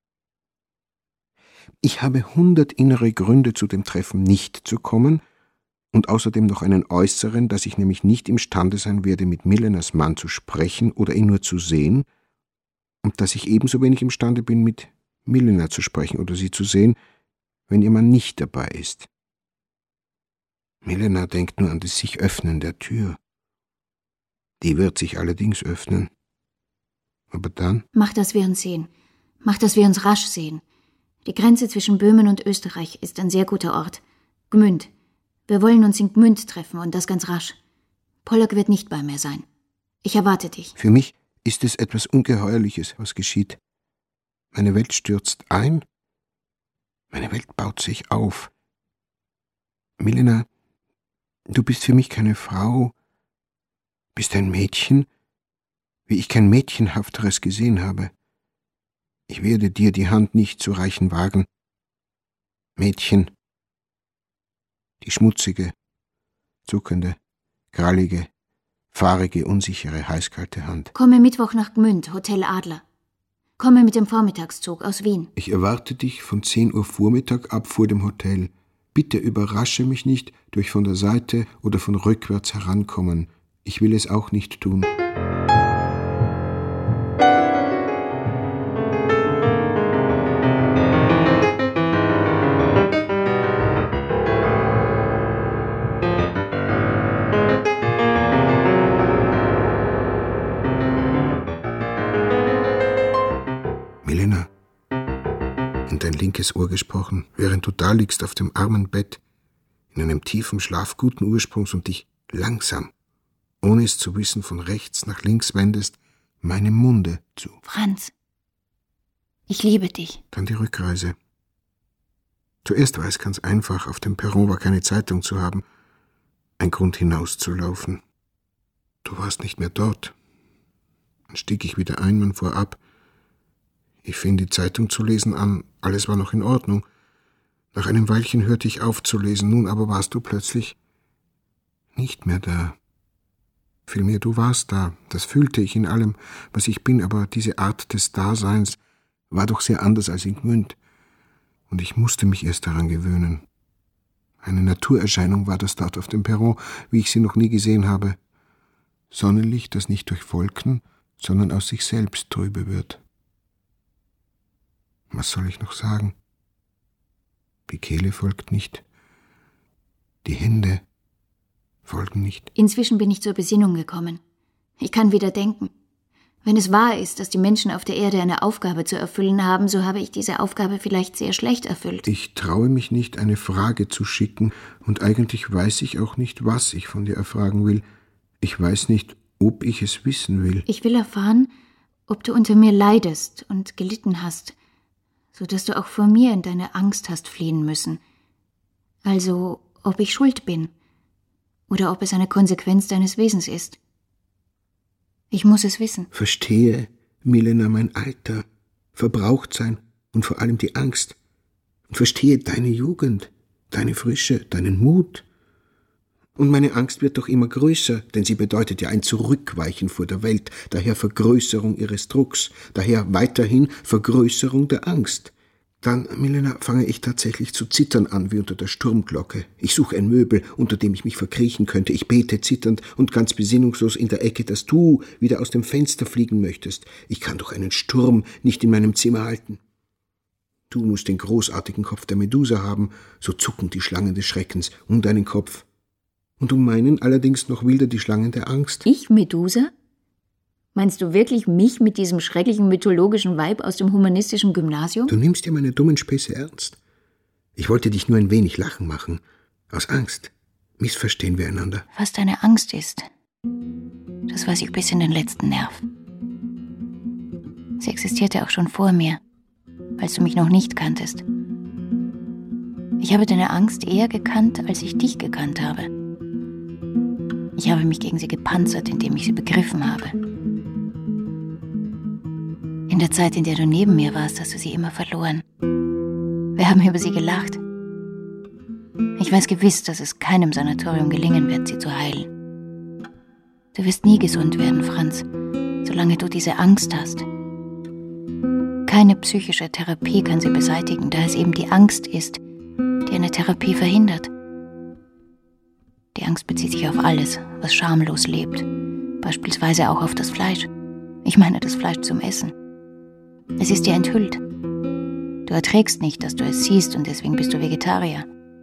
Ich habe 100 innere Gründe, zu dem Treffen nicht zu kommen, und außerdem noch einen äußeren, dass ich nämlich nicht imstande sein werde, mit Milenas Mann zu sprechen oder ihn nur zu sehen, und dass ich ebenso wenig imstande bin, mit Milena zu sprechen oder sie zu sehen, wenn ihr Mann nicht dabei ist. Milena denkt nur an das sich öffnen der Tür. Die wird sich allerdings öffnen. Aber dann? Mach, dass wir uns sehen. Mach, dass wir uns rasch sehen. Die Grenze zwischen Böhmen und Österreich ist ein sehr guter Ort. Gmünd. Wir wollen uns in Gmünd treffen und das ganz rasch. Pollock wird nicht bei mir sein. Ich erwarte dich. Für mich ist es etwas Ungeheuerliches, was geschieht. Meine Welt stürzt ein, meine Welt baut sich auf. Milena, du bist für mich keine Frau, bist ein Mädchen, wie ich kein Mädchenhafteres gesehen habe. Ich werde dir die Hand nicht zu reichen wagen. Mädchen, die schmutzige, zuckende, krallige, fahrige, unsichere, heißkalte Hand. Komme Mittwoch nach Gmünd, Hotel Adler. Komme mit dem Vormittagszug aus Wien. Ich erwarte dich von 10 Uhr Vormittag ab vor dem Hotel. Bitte überrasche mich nicht durch von der Seite oder von rückwärts herankommen. Ich will es auch nicht tun. Milena, in dein linkes Ohr gesprochen, während du da liegst auf dem armen Bett, in einem tiefen Schlaf guten Ursprungs und dich langsam, ohne es zu wissen, von rechts nach links wendest, meinem Munde zu. Franz, ich liebe dich. Dann die Rückreise. Zuerst war es ganz einfach, auf dem Perron war keine Zeitung zu haben, ein Grund hinauszulaufen. Du warst nicht mehr dort. Dann stieg ich wieder ein, man fuhr ab. Ich fing die Zeitung zu lesen an, alles war noch in Ordnung. Nach einem Weilchen hörte ich auf zu lesen, nun aber warst du plötzlich nicht mehr da. Vielmehr, du warst da, das fühlte ich in allem, was ich bin, aber diese Art des Daseins war doch sehr anders als in Gmünd. Und ich musste mich erst daran gewöhnen. Eine Naturerscheinung war das dort auf dem Perron, wie ich sie noch nie gesehen habe. Sonnenlicht, das nicht durch Wolken, sondern aus sich selbst trübe wird. Was soll ich noch sagen? Die Kehle folgt nicht. Die Hände folgen nicht. Inzwischen bin ich zur Besinnung gekommen. Ich kann wieder denken. Wenn es wahr ist, dass die Menschen auf der Erde eine Aufgabe zu erfüllen haben, so habe ich diese Aufgabe vielleicht sehr schlecht erfüllt. Ich traue mich nicht, eine Frage zu schicken, und eigentlich weiß ich auch nicht, was ich von dir erfragen will. Ich weiß nicht, ob ich es wissen will. Ich will erfahren, ob du unter mir leidest und gelitten hast, so dass du auch vor mir in deine Angst hast fliehen müssen. Also, ob ich schuld bin oder ob es eine Konsequenz deines Wesens ist. Ich muss es wissen. Verstehe, Milena, mein Alter, Verbrauchtsein und vor allem die Angst. Und verstehe deine Jugend, deine Frische, deinen Mut. Und meine Angst wird doch immer größer, denn sie bedeutet ja ein Zurückweichen vor der Welt, daher Vergrößerung ihres Drucks, daher weiterhin Vergrößerung der Angst. Dann, Milena, fange ich tatsächlich zu zittern an wie unter der Sturmglocke. Ich suche ein Möbel, unter dem ich mich verkriechen könnte. Ich bete zitternd und ganz besinnungslos in der Ecke, dass du wieder aus dem Fenster fliegen möchtest. Ich kann doch einen Sturm nicht in meinem Zimmer halten. Du musst den großartigen Kopf der Medusa haben, so zucken die Schlangen des Schreckens um deinen Kopf. Und um meinen allerdings noch wilder die Schlangen der Angst. Ich, Medusa? Meinst du wirklich mich mit diesem schrecklichen mythologischen Weib aus dem humanistischen Gymnasium? Du nimmst ja meine dummen Späße ernst. Ich wollte dich nur ein wenig lachen machen. Aus Angst. Missverstehen wir einander. Was deine Angst ist, das weiß ich bis in den letzten Nerv. Sie existierte auch schon vor mir, als du mich noch nicht kanntest. Ich habe deine Angst eher gekannt, als ich dich gekannt habe. Ich habe mich gegen sie gepanzert, indem ich sie begriffen habe. In der Zeit, in der du neben mir warst, hast du sie immer verloren. Wir haben über sie gelacht. Ich weiß gewiss, dass es keinem Sanatorium gelingen wird, sie zu heilen. Du wirst nie gesund werden, Franz, solange du diese Angst hast. Keine psychische Therapie kann sie beseitigen, da es eben die Angst ist, die eine Therapie verhindert. Die Angst bezieht sich auf alles, was schamlos lebt, beispielsweise auch auf das Fleisch. Ich meine das Fleisch zum Essen. Es ist dir enthüllt. Du erträgst nicht, dass du es siehst, und deswegen bist du Vegetarier.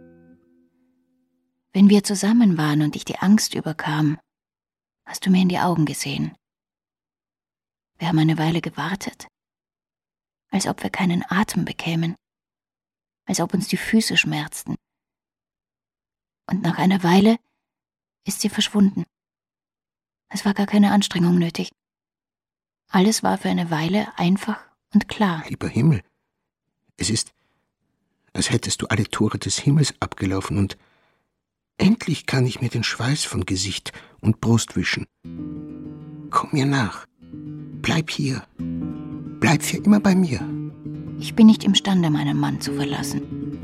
Wenn wir zusammen waren und dich die Angst überkam, hast du mir in die Augen gesehen. Wir haben eine Weile gewartet, als ob wir keinen Atem bekämen, als ob uns die Füße schmerzten. Und nach einer Weile ist sie verschwunden. Es war gar keine Anstrengung nötig. Alles war für eine Weile einfach und klar. Lieber Himmel, es ist, als hättest du alle Tore des Himmels abgelaufen und endlich kann ich mir den Schweiß von Gesicht und Brust wischen. Komm mir nach. Bleib hier. Bleib für immer bei mir. Ich bin nicht imstande, meinen Mann zu verlassen.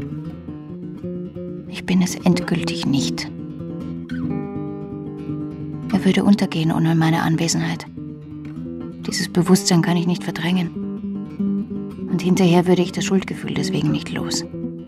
Ich bin es endgültig nicht. Er würde untergehen ohne meine Anwesenheit. Dieses Bewusstsein kann ich nicht verdrängen. Und hinterher würde ich das Schuldgefühl deswegen nicht los.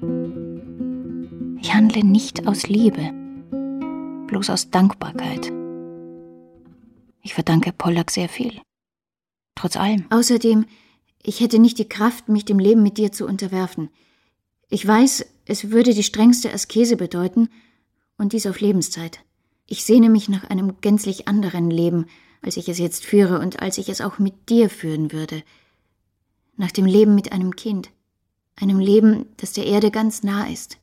Ich handle nicht aus Liebe, bloß aus Dankbarkeit. Ich verdanke Pollack sehr viel. Trotz allem. Außerdem, ich hätte nicht die Kraft, mich dem Leben mit dir zu unterwerfen. Ich weiß, es würde die strengste Askese bedeuten, und dies auf Lebenszeit. Ich sehne mich nach einem gänzlich anderen Leben, als ich es jetzt führe und als ich es auch mit dir führen würde. Nach dem Leben mit einem Kind. Einem Leben, das der Erde ganz nah ist.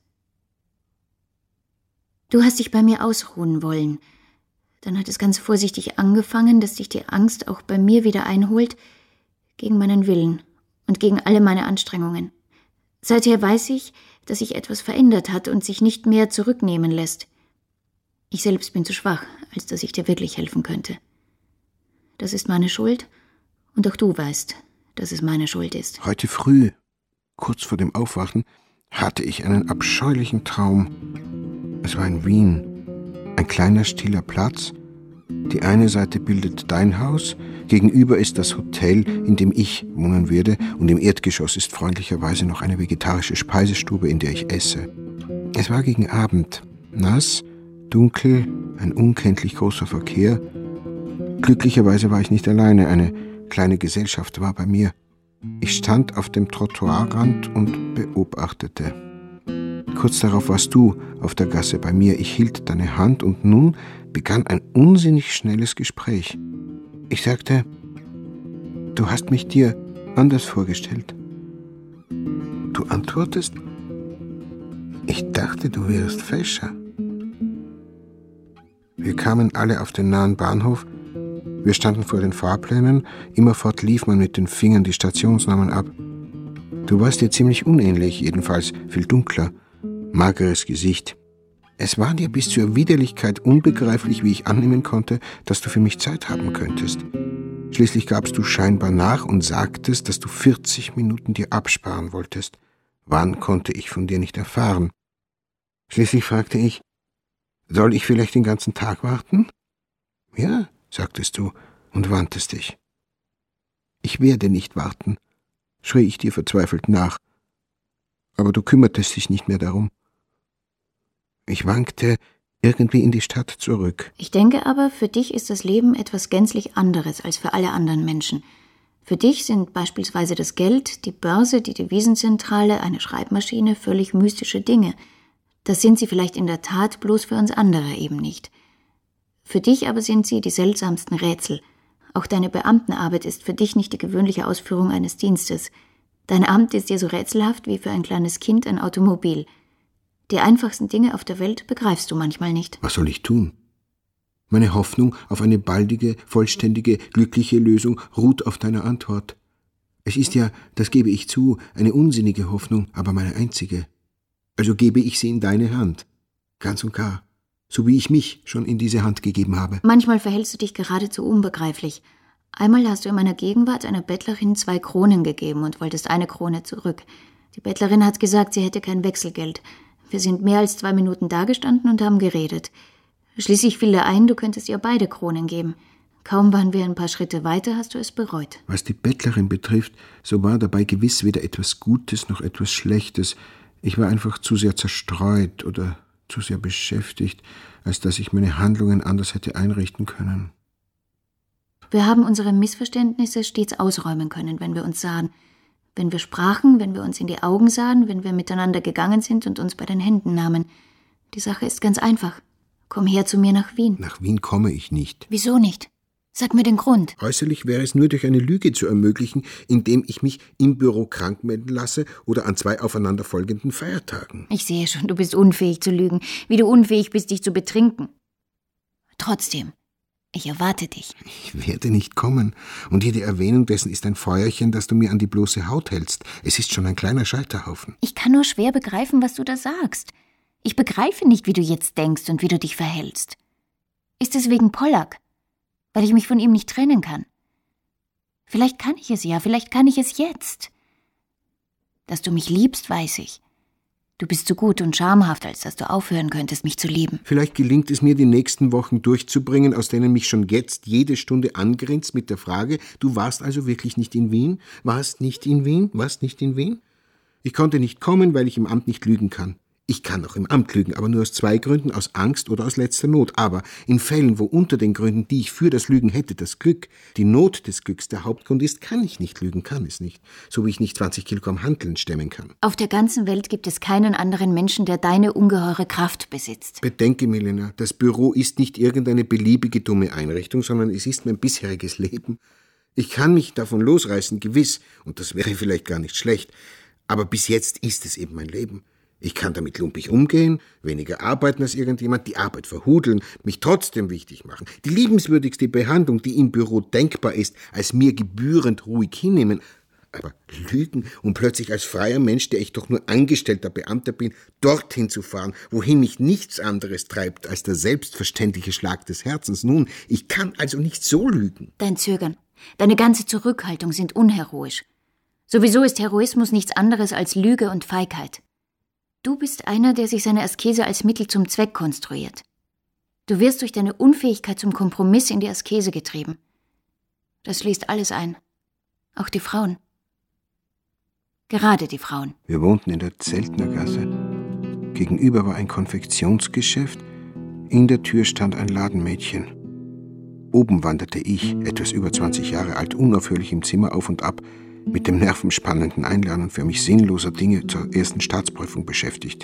Du hast dich bei mir ausruhen wollen. Dann hat es ganz vorsichtig angefangen, dass dich die Angst auch bei mir wieder einholt, gegen meinen Willen und gegen alle meine Anstrengungen. Seither weiß ich, dass sich etwas verändert hat und sich nicht mehr zurücknehmen lässt. Ich selbst bin zu schwach, als dass ich dir wirklich helfen könnte. Das ist meine Schuld, und auch du weißt, dass es meine Schuld ist. Heute früh, kurz vor dem Aufwachen, hatte ich einen abscheulichen Traum. Es war in Wien. Ein kleiner, stiller Platz. Die eine Seite bildet dein Haus, gegenüber ist das Hotel, in dem ich wohnen werde, und im Erdgeschoss ist freundlicherweise noch eine vegetarische Speisestube, in der ich esse. Es war gegen Abend, nass, dunkel, ein unkenntlich großer Verkehr. Glücklicherweise war ich nicht alleine, eine kleine Gesellschaft war bei mir. Ich stand auf dem Trottoirrand und beobachtete. Kurz darauf warst du auf der Gasse bei mir. Ich hielt deine Hand und nun begann ein unsinnig schnelles Gespräch. Ich sagte, du hast mich dir anders vorgestellt. Du antwortest, ich dachte, du wärst fescher. Wir kamen alle auf den nahen Bahnhof. Wir standen vor den Fahrplänen. Immerfort lief man mit den Fingern die Stationsnamen ab. Du warst dir ziemlich unähnlich, jedenfalls viel dunkler. Mageres Gesicht. Es war dir bis zur Widerlichkeit unbegreiflich, wie ich annehmen konnte, dass du für mich Zeit haben könntest. Schließlich gabst du scheinbar nach und sagtest, dass du 40 Minuten dir absparen wolltest. Wann konnte ich von dir nicht erfahren? Schließlich fragte ich, soll ich vielleicht den ganzen Tag warten? Ja, sagtest du und wandtest dich. Ich werde nicht warten, schrie ich dir verzweifelt nach. Aber du kümmertest dich nicht mehr darum. Ich wankte irgendwie in die Stadt zurück. Ich denke aber, für dich ist das Leben etwas gänzlich anderes als für alle anderen Menschen. Für dich sind beispielsweise das Geld, die Börse, die Devisenzentrale, eine Schreibmaschine völlig mystische Dinge. Das sind sie vielleicht in der Tat, bloß für uns andere eben nicht. Für dich aber sind sie die seltsamsten Rätsel, Auch deine Beamtenarbeit ist für dich nicht die gewöhnliche Ausführung eines Dienstes. Dein Amt ist dir so rätselhaft wie für ein kleines Kind ein Automobil. Die einfachsten Dinge auf der Welt begreifst du manchmal nicht. Was soll ich tun? Meine Hoffnung auf eine baldige, vollständige, glückliche Lösung ruht auf deiner Antwort. Es ist ja, das gebe ich zu, eine unsinnige Hoffnung, aber meine einzige. Also gebe ich sie in deine Hand, ganz und gar, so wie ich mich schon in diese Hand gegeben habe. Manchmal verhältst du dich geradezu unbegreiflich. Einmal hast du in meiner Gegenwart einer Bettlerin 2 Kronen gegeben und wolltest 1 Krone zurück. Die Bettlerin hat gesagt, sie hätte kein Wechselgeld. Wir sind mehr als 2 Minuten dagestanden und haben geredet. Schließlich fiel dir ein, du könntest ihr beide Kronen geben. Kaum waren wir ein paar Schritte weiter, hast du es bereut. Was die Bettlerin betrifft, so war dabei gewiss weder etwas Gutes noch etwas Schlechtes. Ich war einfach zu sehr zerstreut oder zu sehr beschäftigt, als dass ich meine Handlungen anders hätte einrichten können. Wir haben unsere Missverständnisse stets ausräumen können, wenn wir uns sahen. Wenn wir sprachen, wenn wir uns in die Augen sahen, wenn wir miteinander gegangen sind und uns bei den Händen nahmen. Die Sache ist ganz einfach. Komm her zu mir nach Wien. Nach Wien komme ich nicht. Wieso nicht? Sag mir den Grund. Äußerlich wäre es nur durch eine Lüge zu ermöglichen, indem ich mich im Büro krank melden lasse oder an 2 aufeinanderfolgenden Feiertagen. Ich sehe schon, du bist unfähig zu lügen, wie du unfähig bist, dich zu betrinken. Trotzdem, ich erwarte dich. Ich werde nicht kommen. Und jede Erwähnung dessen ist ein Feuerchen, das du mir an die bloße Haut hältst. Es ist schon ein kleiner Scheiterhaufen. Ich kann nur schwer begreifen, was du da sagst. Ich begreife nicht, wie du jetzt denkst und wie du dich verhältst. Ist es wegen Pollack? Weil ich mich von ihm nicht trennen kann? Vielleicht kann ich es ja, vielleicht kann ich es jetzt. Dass du mich liebst, weiß ich. Du bist so gut und schamhaft, als dass du aufhören könntest, mich zu lieben. Vielleicht gelingt es mir, die nächsten Wochen durchzubringen, aus denen mich schon jetzt jede Stunde angrinst mit der Frage, du warst also wirklich nicht in Wien? Warst nicht in Wien? Warst nicht in Wien? Ich konnte nicht kommen, weil ich im Amt nicht lügen kann. Ich kann auch im Amt lügen, aber nur aus 2 Gründen, aus Angst oder aus letzter Not. Aber in Fällen, wo unter den Gründen, die ich für das Lügen hätte, das Glück, die Not des Glücks der Hauptgrund ist, kann ich nicht lügen, kann es nicht. So wie ich nicht 20 Kilogramm Hanteln stemmen kann. Auf der ganzen Welt gibt es keinen anderen Menschen, der deine ungeheure Kraft besitzt. Bedenke, Milena, das Büro ist nicht irgendeine beliebige dumme Einrichtung, sondern es ist mein bisheriges Leben. Ich kann mich davon losreißen, gewiss, und das wäre vielleicht gar nicht schlecht, aber bis jetzt ist es eben mein Leben. Ich kann damit lumpig umgehen, weniger arbeiten als irgendjemand, die Arbeit verhudeln, mich trotzdem wichtig machen, die liebenswürdigste Behandlung, die im Büro denkbar ist, als mir gebührend ruhig hinnehmen. Aber lügen und plötzlich als freier Mensch, der ich doch nur angestellter Beamter bin, dorthin zu fahren, wohin mich nichts anderes treibt als der selbstverständliche Schlag des Herzens. Nun, ich kann also nicht so lügen. Dein Zögern, deine ganze Zurückhaltung sind unheroisch. Sowieso ist Heroismus nichts anderes als Lüge und Feigheit. Du bist einer, der sich seine Askese als Mittel zum Zweck konstruiert. Du wirst durch deine Unfähigkeit zum Kompromiss in die Askese getrieben. Das schließt alles ein. Auch die Frauen. Gerade die Frauen. Wir wohnten in der Zeltnergasse. Gegenüber war ein Konfektionsgeschäft. In der Tür stand ein Ladenmädchen. Oben wanderte ich, etwas über 20 Jahre alt, unaufhörlich im Zimmer auf und ab, mit dem nervenspannenden Einlernen für mich sinnloser Dinge zur ersten Staatsprüfung beschäftigt.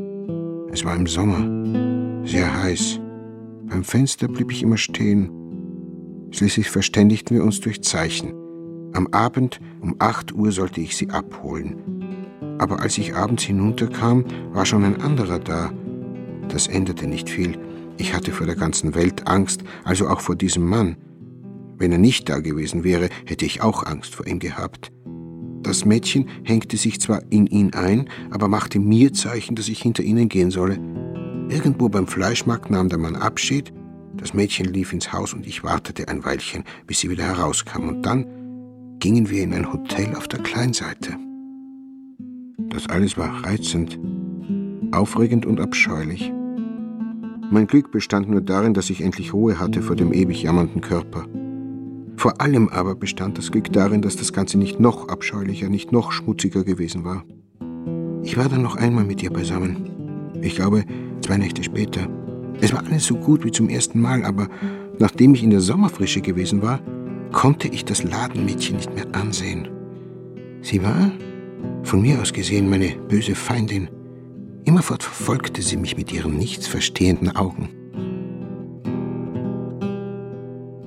Es war im Sommer, sehr heiß. Beim Fenster blieb ich immer stehen. Schließlich verständigten wir uns durch Zeichen. Am Abend um 8 Uhr sollte ich sie abholen. Aber als ich abends hinunterkam, war schon ein anderer da. Das änderte nicht viel. Ich hatte vor der ganzen Welt Angst, also auch vor diesem Mann. Wenn er nicht da gewesen wäre, hätte ich auch Angst vor ihm gehabt. Das Mädchen hängte sich zwar in ihn ein, aber machte mir Zeichen, dass ich hinter ihnen gehen solle. Irgendwo beim Fleischmarkt nahm der Mann Abschied. Das Mädchen lief ins Haus und ich wartete ein Weilchen, bis sie wieder herauskam. Und dann gingen wir in ein Hotel auf der Kleinseite. Das alles war reizend, aufregend und abscheulich. Mein Glück bestand nur darin, dass ich endlich Ruhe hatte vor dem ewig jammernden Körper. Vor allem aber bestand das Glück darin, dass das Ganze nicht noch abscheulicher, nicht noch schmutziger gewesen war. Ich war dann noch einmal mit ihr beisammen. Ich glaube, 2 Nächte später. Es war alles so gut wie zum ersten Mal, aber nachdem ich in der Sommerfrische gewesen war, konnte ich das Ladenmädchen nicht mehr ansehen. Sie war, von mir aus gesehen, meine böse Feindin. Immerfort verfolgte sie mich mit ihren nichtsverstehenden Augen.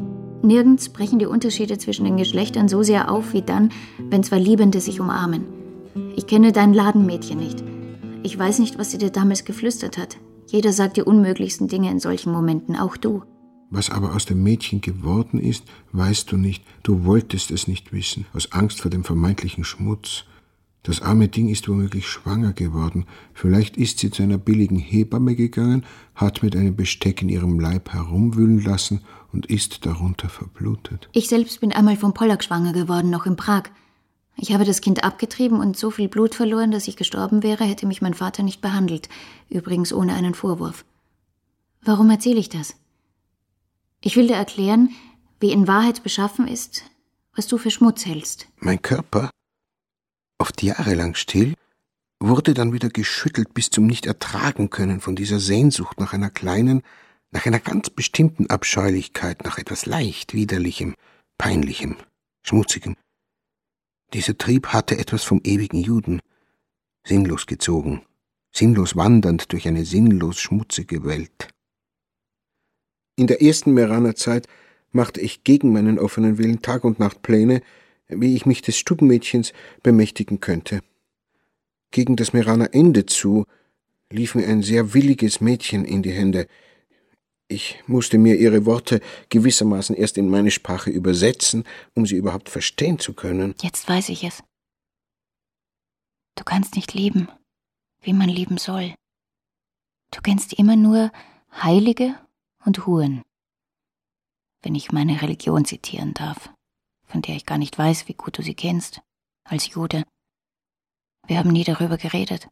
Nirgends brechen die Unterschiede zwischen den Geschlechtern so sehr auf wie dann, wenn zwei Liebende sich umarmen. Ich kenne dein Ladenmädchen nicht. Ich weiß nicht, was sie dir damals geflüstert hat. Jeder sagt die unmöglichsten Dinge in solchen Momenten, auch du. Was aber aus dem Mädchen geworden ist, weißt du nicht. Du wolltest es nicht wissen, aus Angst vor dem vermeintlichen Schmutz. Das arme Ding ist womöglich schwanger geworden. Vielleicht ist sie zu einer billigen Hebamme gegangen, hat mit einem Besteck in ihrem Leib herumwühlen lassen und ist darunter verblutet. Ich selbst bin einmal von Pollack schwanger geworden, noch in Prag. Ich habe das Kind abgetrieben und so viel Blut verloren, dass ich gestorben wäre, hätte mich mein Vater nicht behandelt. Übrigens ohne einen Vorwurf. Warum erzähle ich das? Ich will dir erklären, wie in Wahrheit beschaffen ist, was du für Schmutz hältst. Mein Körper, oft jahrelang still, wurde dann wieder geschüttelt bis zum Nicht-Ertragen-Können von dieser Sehnsucht nach einer kleinen, nach einer ganz bestimmten Abscheulichkeit, nach etwas leicht Widerlichem, Peinlichem, Schmutzigem. Dieser Trieb hatte etwas vom ewigen Juden, sinnlos gezogen, sinnlos wandernd durch eine sinnlos schmutzige Welt. In der ersten Meraner Zeit machte ich gegen meinen offenen Willen Tag und Nacht Pläne, wie ich mich des Stubenmädchens bemächtigen könnte. Gegen das Meraner Ende zu lief mir ein sehr williges Mädchen in die Hände. Ich musste mir ihre Worte gewissermaßen erst in meine Sprache übersetzen, um sie überhaupt verstehen zu können. Jetzt weiß ich es. Du kannst nicht lieben, wie man lieben soll. Du kennst immer nur Heilige und Huren. Wenn ich meine Religion zitieren darf, von der ich gar nicht weiß, wie gut du sie kennst, als Jude. Wir haben nie darüber geredet.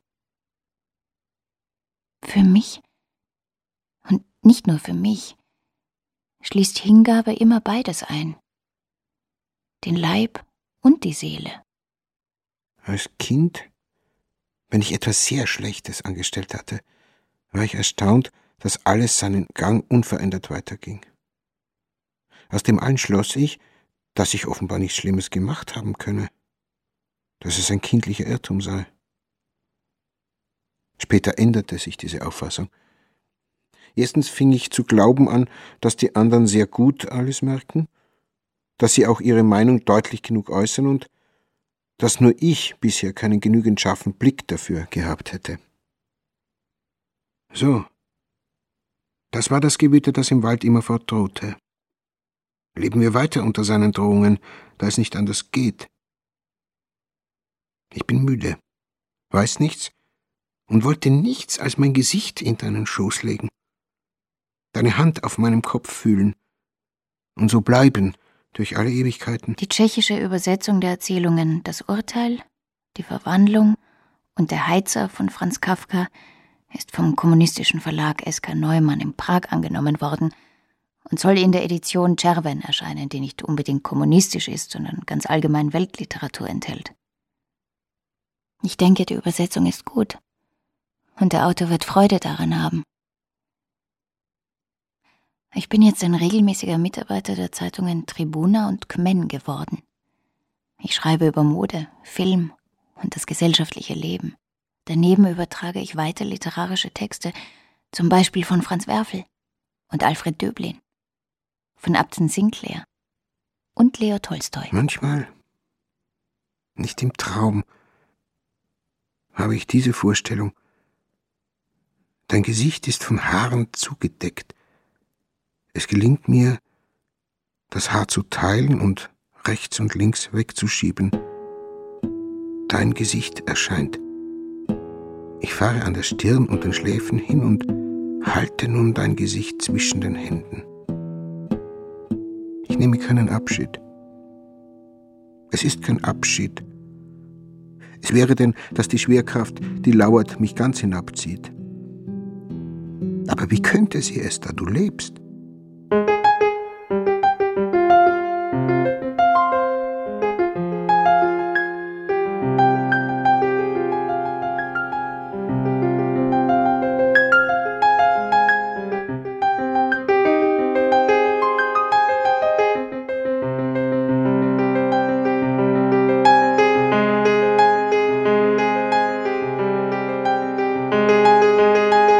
Für mich, und nicht nur für mich, schließt Hingabe immer beides ein. Den Leib und die Seele. Als Kind, wenn ich etwas sehr Schlechtes angestellt hatte, war ich erstaunt, dass alles seinen Gang unverändert weiterging. Aus dem allen schloss ich, dass ich offenbar nichts Schlimmes gemacht haben könne, dass es ein kindlicher Irrtum sei. Später änderte sich diese Auffassung. Erstens fing ich zu glauben an, dass die anderen sehr gut alles merken, dass sie auch ihre Meinung deutlich genug äußern und dass nur ich bisher keinen genügend scharfen Blick dafür gehabt hätte. So, das war das Gewitter, das im Wald immerfort drohte. Leben wir weiter unter seinen Drohungen, da es nicht anders geht. Ich bin müde, weiß nichts und wollte nichts als mein Gesicht in deinen Schoß legen, deine Hand auf meinem Kopf fühlen und so bleiben durch alle Ewigkeiten. Die tschechische Übersetzung der Erzählungen Das Urteil, die Verwandlung und Der Heizer von Franz Kafka ist vom kommunistischen Verlag S.K. Neumann in Prag angenommen worden und soll in der Edition Czerwen erscheinen, die nicht unbedingt kommunistisch ist, sondern ganz allgemein Weltliteratur enthält. Ich denke, die Übersetzung ist gut und der Autor wird Freude daran haben. Ich bin jetzt ein regelmäßiger Mitarbeiter der Zeitungen Tribuna und Kmen geworden. Ich schreibe über Mode, Film und das gesellschaftliche Leben. Daneben übertrage ich weiter literarische Texte, zum Beispiel von Franz Werfel und Alfred Döblin, von Upton Sinclair und Leo Tolstoi. Manchmal, nicht im Traum, habe ich diese Vorstellung. Dein Gesicht ist von Haaren zugedeckt. Es gelingt mir, das Haar zu teilen und rechts und links wegzuschieben. Dein Gesicht erscheint. Ich fahre an der Stirn und den Schläfen hin und halte nun dein Gesicht zwischen den Händen. Ich nehme keinen Abschied. Es ist kein Abschied. Es wäre denn, dass die Schwerkraft, die lauert, mich ganz hinabzieht. Aber wie könnte sie es, da du lebst?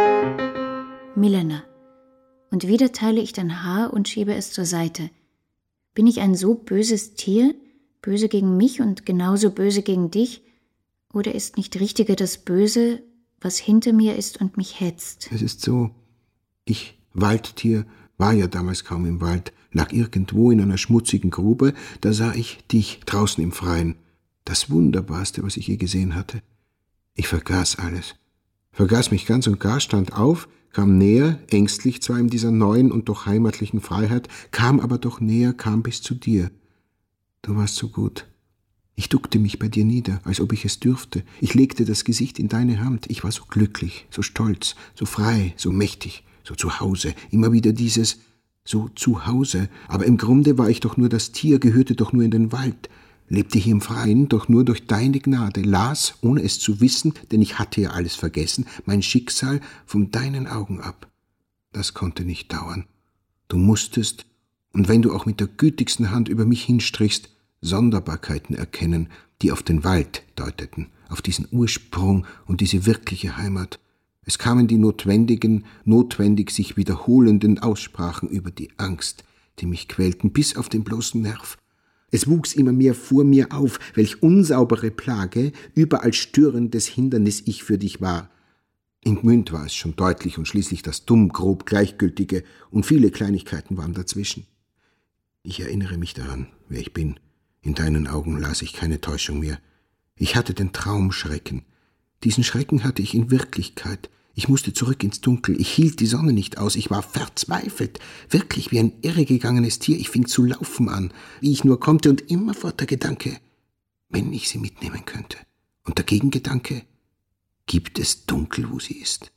Und wieder teile ich dein Haar und schiebe es zur Seite. Bin ich ein so böses Tier, böse gegen mich und genauso böse gegen dich? Oder ist nicht richtiger das Böse, was hinter mir ist und mich hetzt? Es ist so, ich, Waldtier, war ja damals kaum im Wald, lag irgendwo in einer schmutzigen Grube, da sah ich dich draußen im Freien. Das Wunderbarste, was ich je gesehen hatte. Ich vergaß alles. Vergaß mich ganz und gar, stand auf, kam näher, ängstlich zwar in dieser neuen und doch heimatlichen Freiheit, kam aber doch näher, kam bis zu dir. Du warst so gut. Ich duckte mich bei dir nieder, als ob ich es dürfte. Ich legte das Gesicht in deine Hand. Ich war so glücklich, so stolz, so frei, so mächtig, so zu Hause. Immer wieder dieses so zu Hause. Aber im Grunde war ich doch nur das Tier, gehörte doch nur in den Wald. Lebte hier im Freien, doch nur durch deine Gnade, las, ohne es zu wissen, denn ich hatte ja alles vergessen, mein Schicksal von deinen Augen ab. Das konnte nicht dauern. Du musstest, und wenn du auch mit der gütigsten Hand über mich hinstrichst, Sonderbarkeiten erkennen, die auf den Wald deuteten, auf diesen Ursprung und diese wirkliche Heimat. Es kamen die notwendig sich wiederholenden Aussprachen über die Angst, die mich quälten, bis auf den bloßen Nerv. Es wuchs immer mehr vor mir auf, welch unsaubere Plage, überall störendes Hindernis ich für dich war. In Gmünd war es schon deutlich und schließlich das dumm, grob Gleichgültige und viele Kleinigkeiten waren dazwischen. Ich erinnere mich daran, wer ich bin. In deinen Augen las ich keine Täuschung mehr. Ich hatte den Traumschrecken. Diesen Schrecken hatte ich in Wirklichkeit. Ich musste zurück ins Dunkel. Ich hielt die Sonne nicht aus. Ich war verzweifelt. Wirklich wie ein irregegangenes Tier. Ich fing zu laufen an, wie ich nur konnte, und immerfort der Gedanke, wenn ich sie mitnehmen könnte. Und der Gegengedanke, gibt es Dunkel, wo sie ist?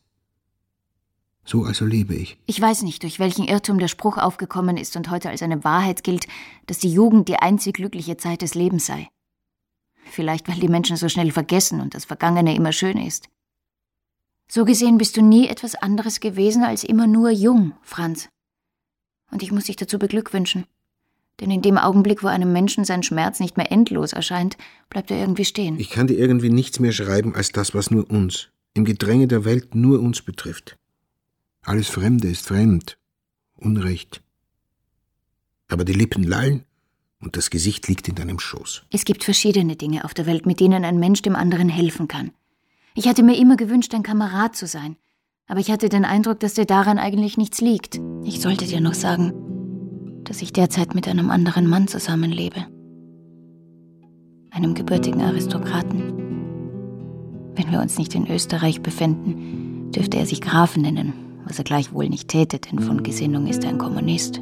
So also lebe ich. Ich weiß nicht, durch welchen Irrtum der Spruch aufgekommen ist und heute als eine Wahrheit gilt, dass die Jugend die einzig glückliche Zeit des Lebens sei. Vielleicht, weil die Menschen so schnell vergessen und das Vergangene immer schön ist. So gesehen bist du nie etwas anderes gewesen als immer nur jung, Franz. Und ich muss dich dazu beglückwünschen. Denn in dem Augenblick, wo einem Menschen sein Schmerz nicht mehr endlos erscheint, bleibt er irgendwie stehen. Ich kann dir irgendwie nichts mehr schreiben als das, was nur uns, im Gedränge der Welt nur uns betrifft. Alles Fremde ist fremd, Unrecht. Aber die Lippen lallen und das Gesicht liegt in deinem Schoß. Es gibt verschiedene Dinge auf der Welt, mit denen ein Mensch dem anderen helfen kann. Ich hatte mir immer gewünscht, ein Kamerad zu sein. Aber ich hatte den Eindruck, dass dir daran eigentlich nichts liegt. Ich sollte dir noch sagen, dass ich derzeit mit einem anderen Mann zusammenlebe. Einem gebürtigen Aristokraten. Wenn wir uns nicht in Österreich befänden, dürfte er sich Grafen nennen, was er gleichwohl nicht täte, denn von Gesinnung ist er ein Kommunist.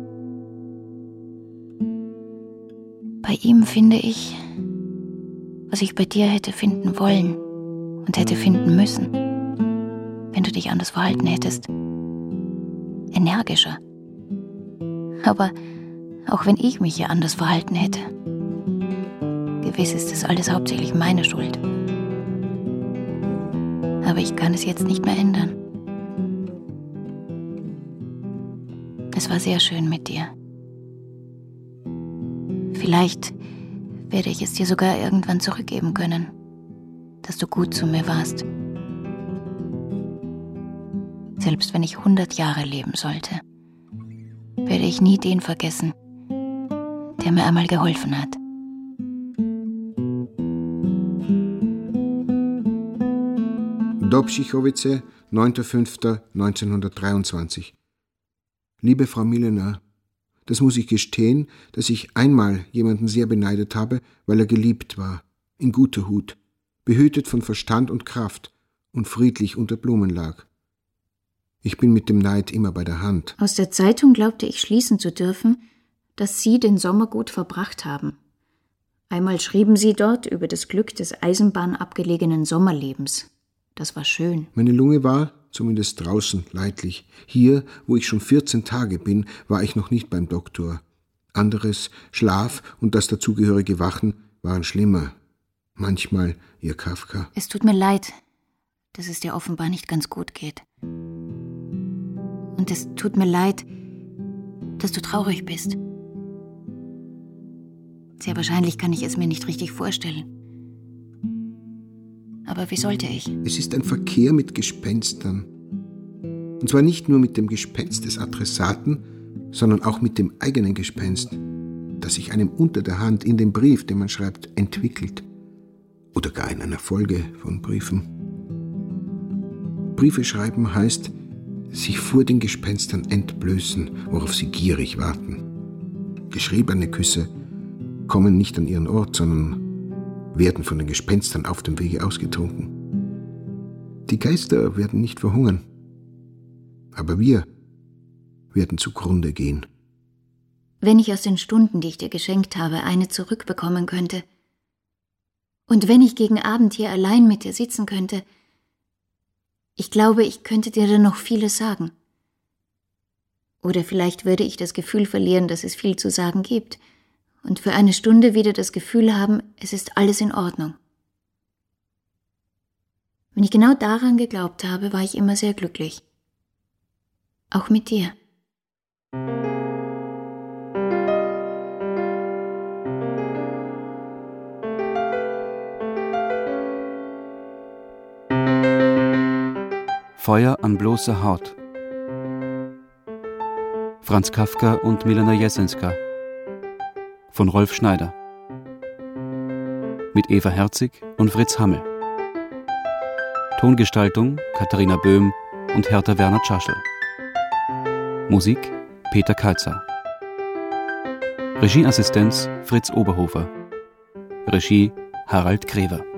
Bei ihm finde ich, was ich bei dir hätte finden wollen und hätte finden müssen, wenn du dich anders verhalten hättest. Energischer. Aber auch wenn ich mich hier anders verhalten hätte, gewiss ist das alles hauptsächlich meine Schuld. Aber ich kann es jetzt nicht mehr ändern. Es war sehr schön mit dir. Vielleicht werde ich es dir sogar irgendwann zurückgeben können, dass du gut zu mir warst. Selbst wenn ich 100 Jahre leben sollte, werde ich nie den vergessen, der mir einmal geholfen hat. Dobšichovice, 9.5.1923. Liebe Frau Milena, das muss ich gestehen, dass ich einmal jemanden sehr beneidet habe, weil er geliebt war, in guter Hut, behütet von Verstand und Kraft und friedlich unter Blumen lag. Ich bin mit dem Neid immer bei der Hand. Aus der Zeitung glaubte ich schließen zu dürfen, dass Sie den Sommer gut verbracht haben. Einmal schrieben Sie dort über das Glück des eisenbahnabgelegenen Sommerlebens. Das war schön. Meine Lunge war, zumindest draußen, leidlich. Hier, wo ich schon 14 Tage bin, war ich noch nicht beim Doktor. Anderes, Schlaf und das dazugehörige Wachen, waren schlimmer. Manchmal Ihr Kafka. Es tut mir leid, dass es dir offenbar nicht ganz gut geht. Und es tut mir leid, dass du traurig bist. Sehr wahrscheinlich kann ich es mir nicht richtig vorstellen. Aber wie sollte ich? Es ist ein Verkehr mit Gespenstern. Und zwar nicht nur mit dem Gespenst des Adressaten, sondern auch mit dem eigenen Gespenst, das sich einem unter der Hand in dem Brief, den man schreibt, entwickelt. Oder gar in einer Folge von Briefen. Briefe schreiben heißt, sich vor den Gespenstern entblößen, worauf sie gierig warten. Geschriebene Küsse kommen nicht an ihren Ort, sondern werden von den Gespenstern auf dem Wege ausgetrunken. Die Geister werden nicht verhungern, aber wir werden zugrunde gehen. Wenn ich aus den Stunden, die ich dir geschenkt habe, eine zurückbekommen könnte, und wenn ich gegen Abend hier allein mit dir sitzen könnte, ich glaube, ich könnte dir dann noch vieles sagen. Oder vielleicht würde ich das Gefühl verlieren, dass es viel zu sagen gibt, und für eine Stunde wieder das Gefühl haben, es ist alles in Ordnung. Wenn ich genau daran geglaubt habe, war ich immer sehr glücklich. Auch mit dir. Feuer an bloßer Haut. Franz Kafka und Milena Jesenská von Rolf Schneider. Mit Eva Herzig und Fritz Hammel. Tongestaltung Katharina Böhm und Hertha Werner Tschaschl. Musik Peter Kalzer. Regieassistenz Fritz Oberhofer. Regie Harald Grever.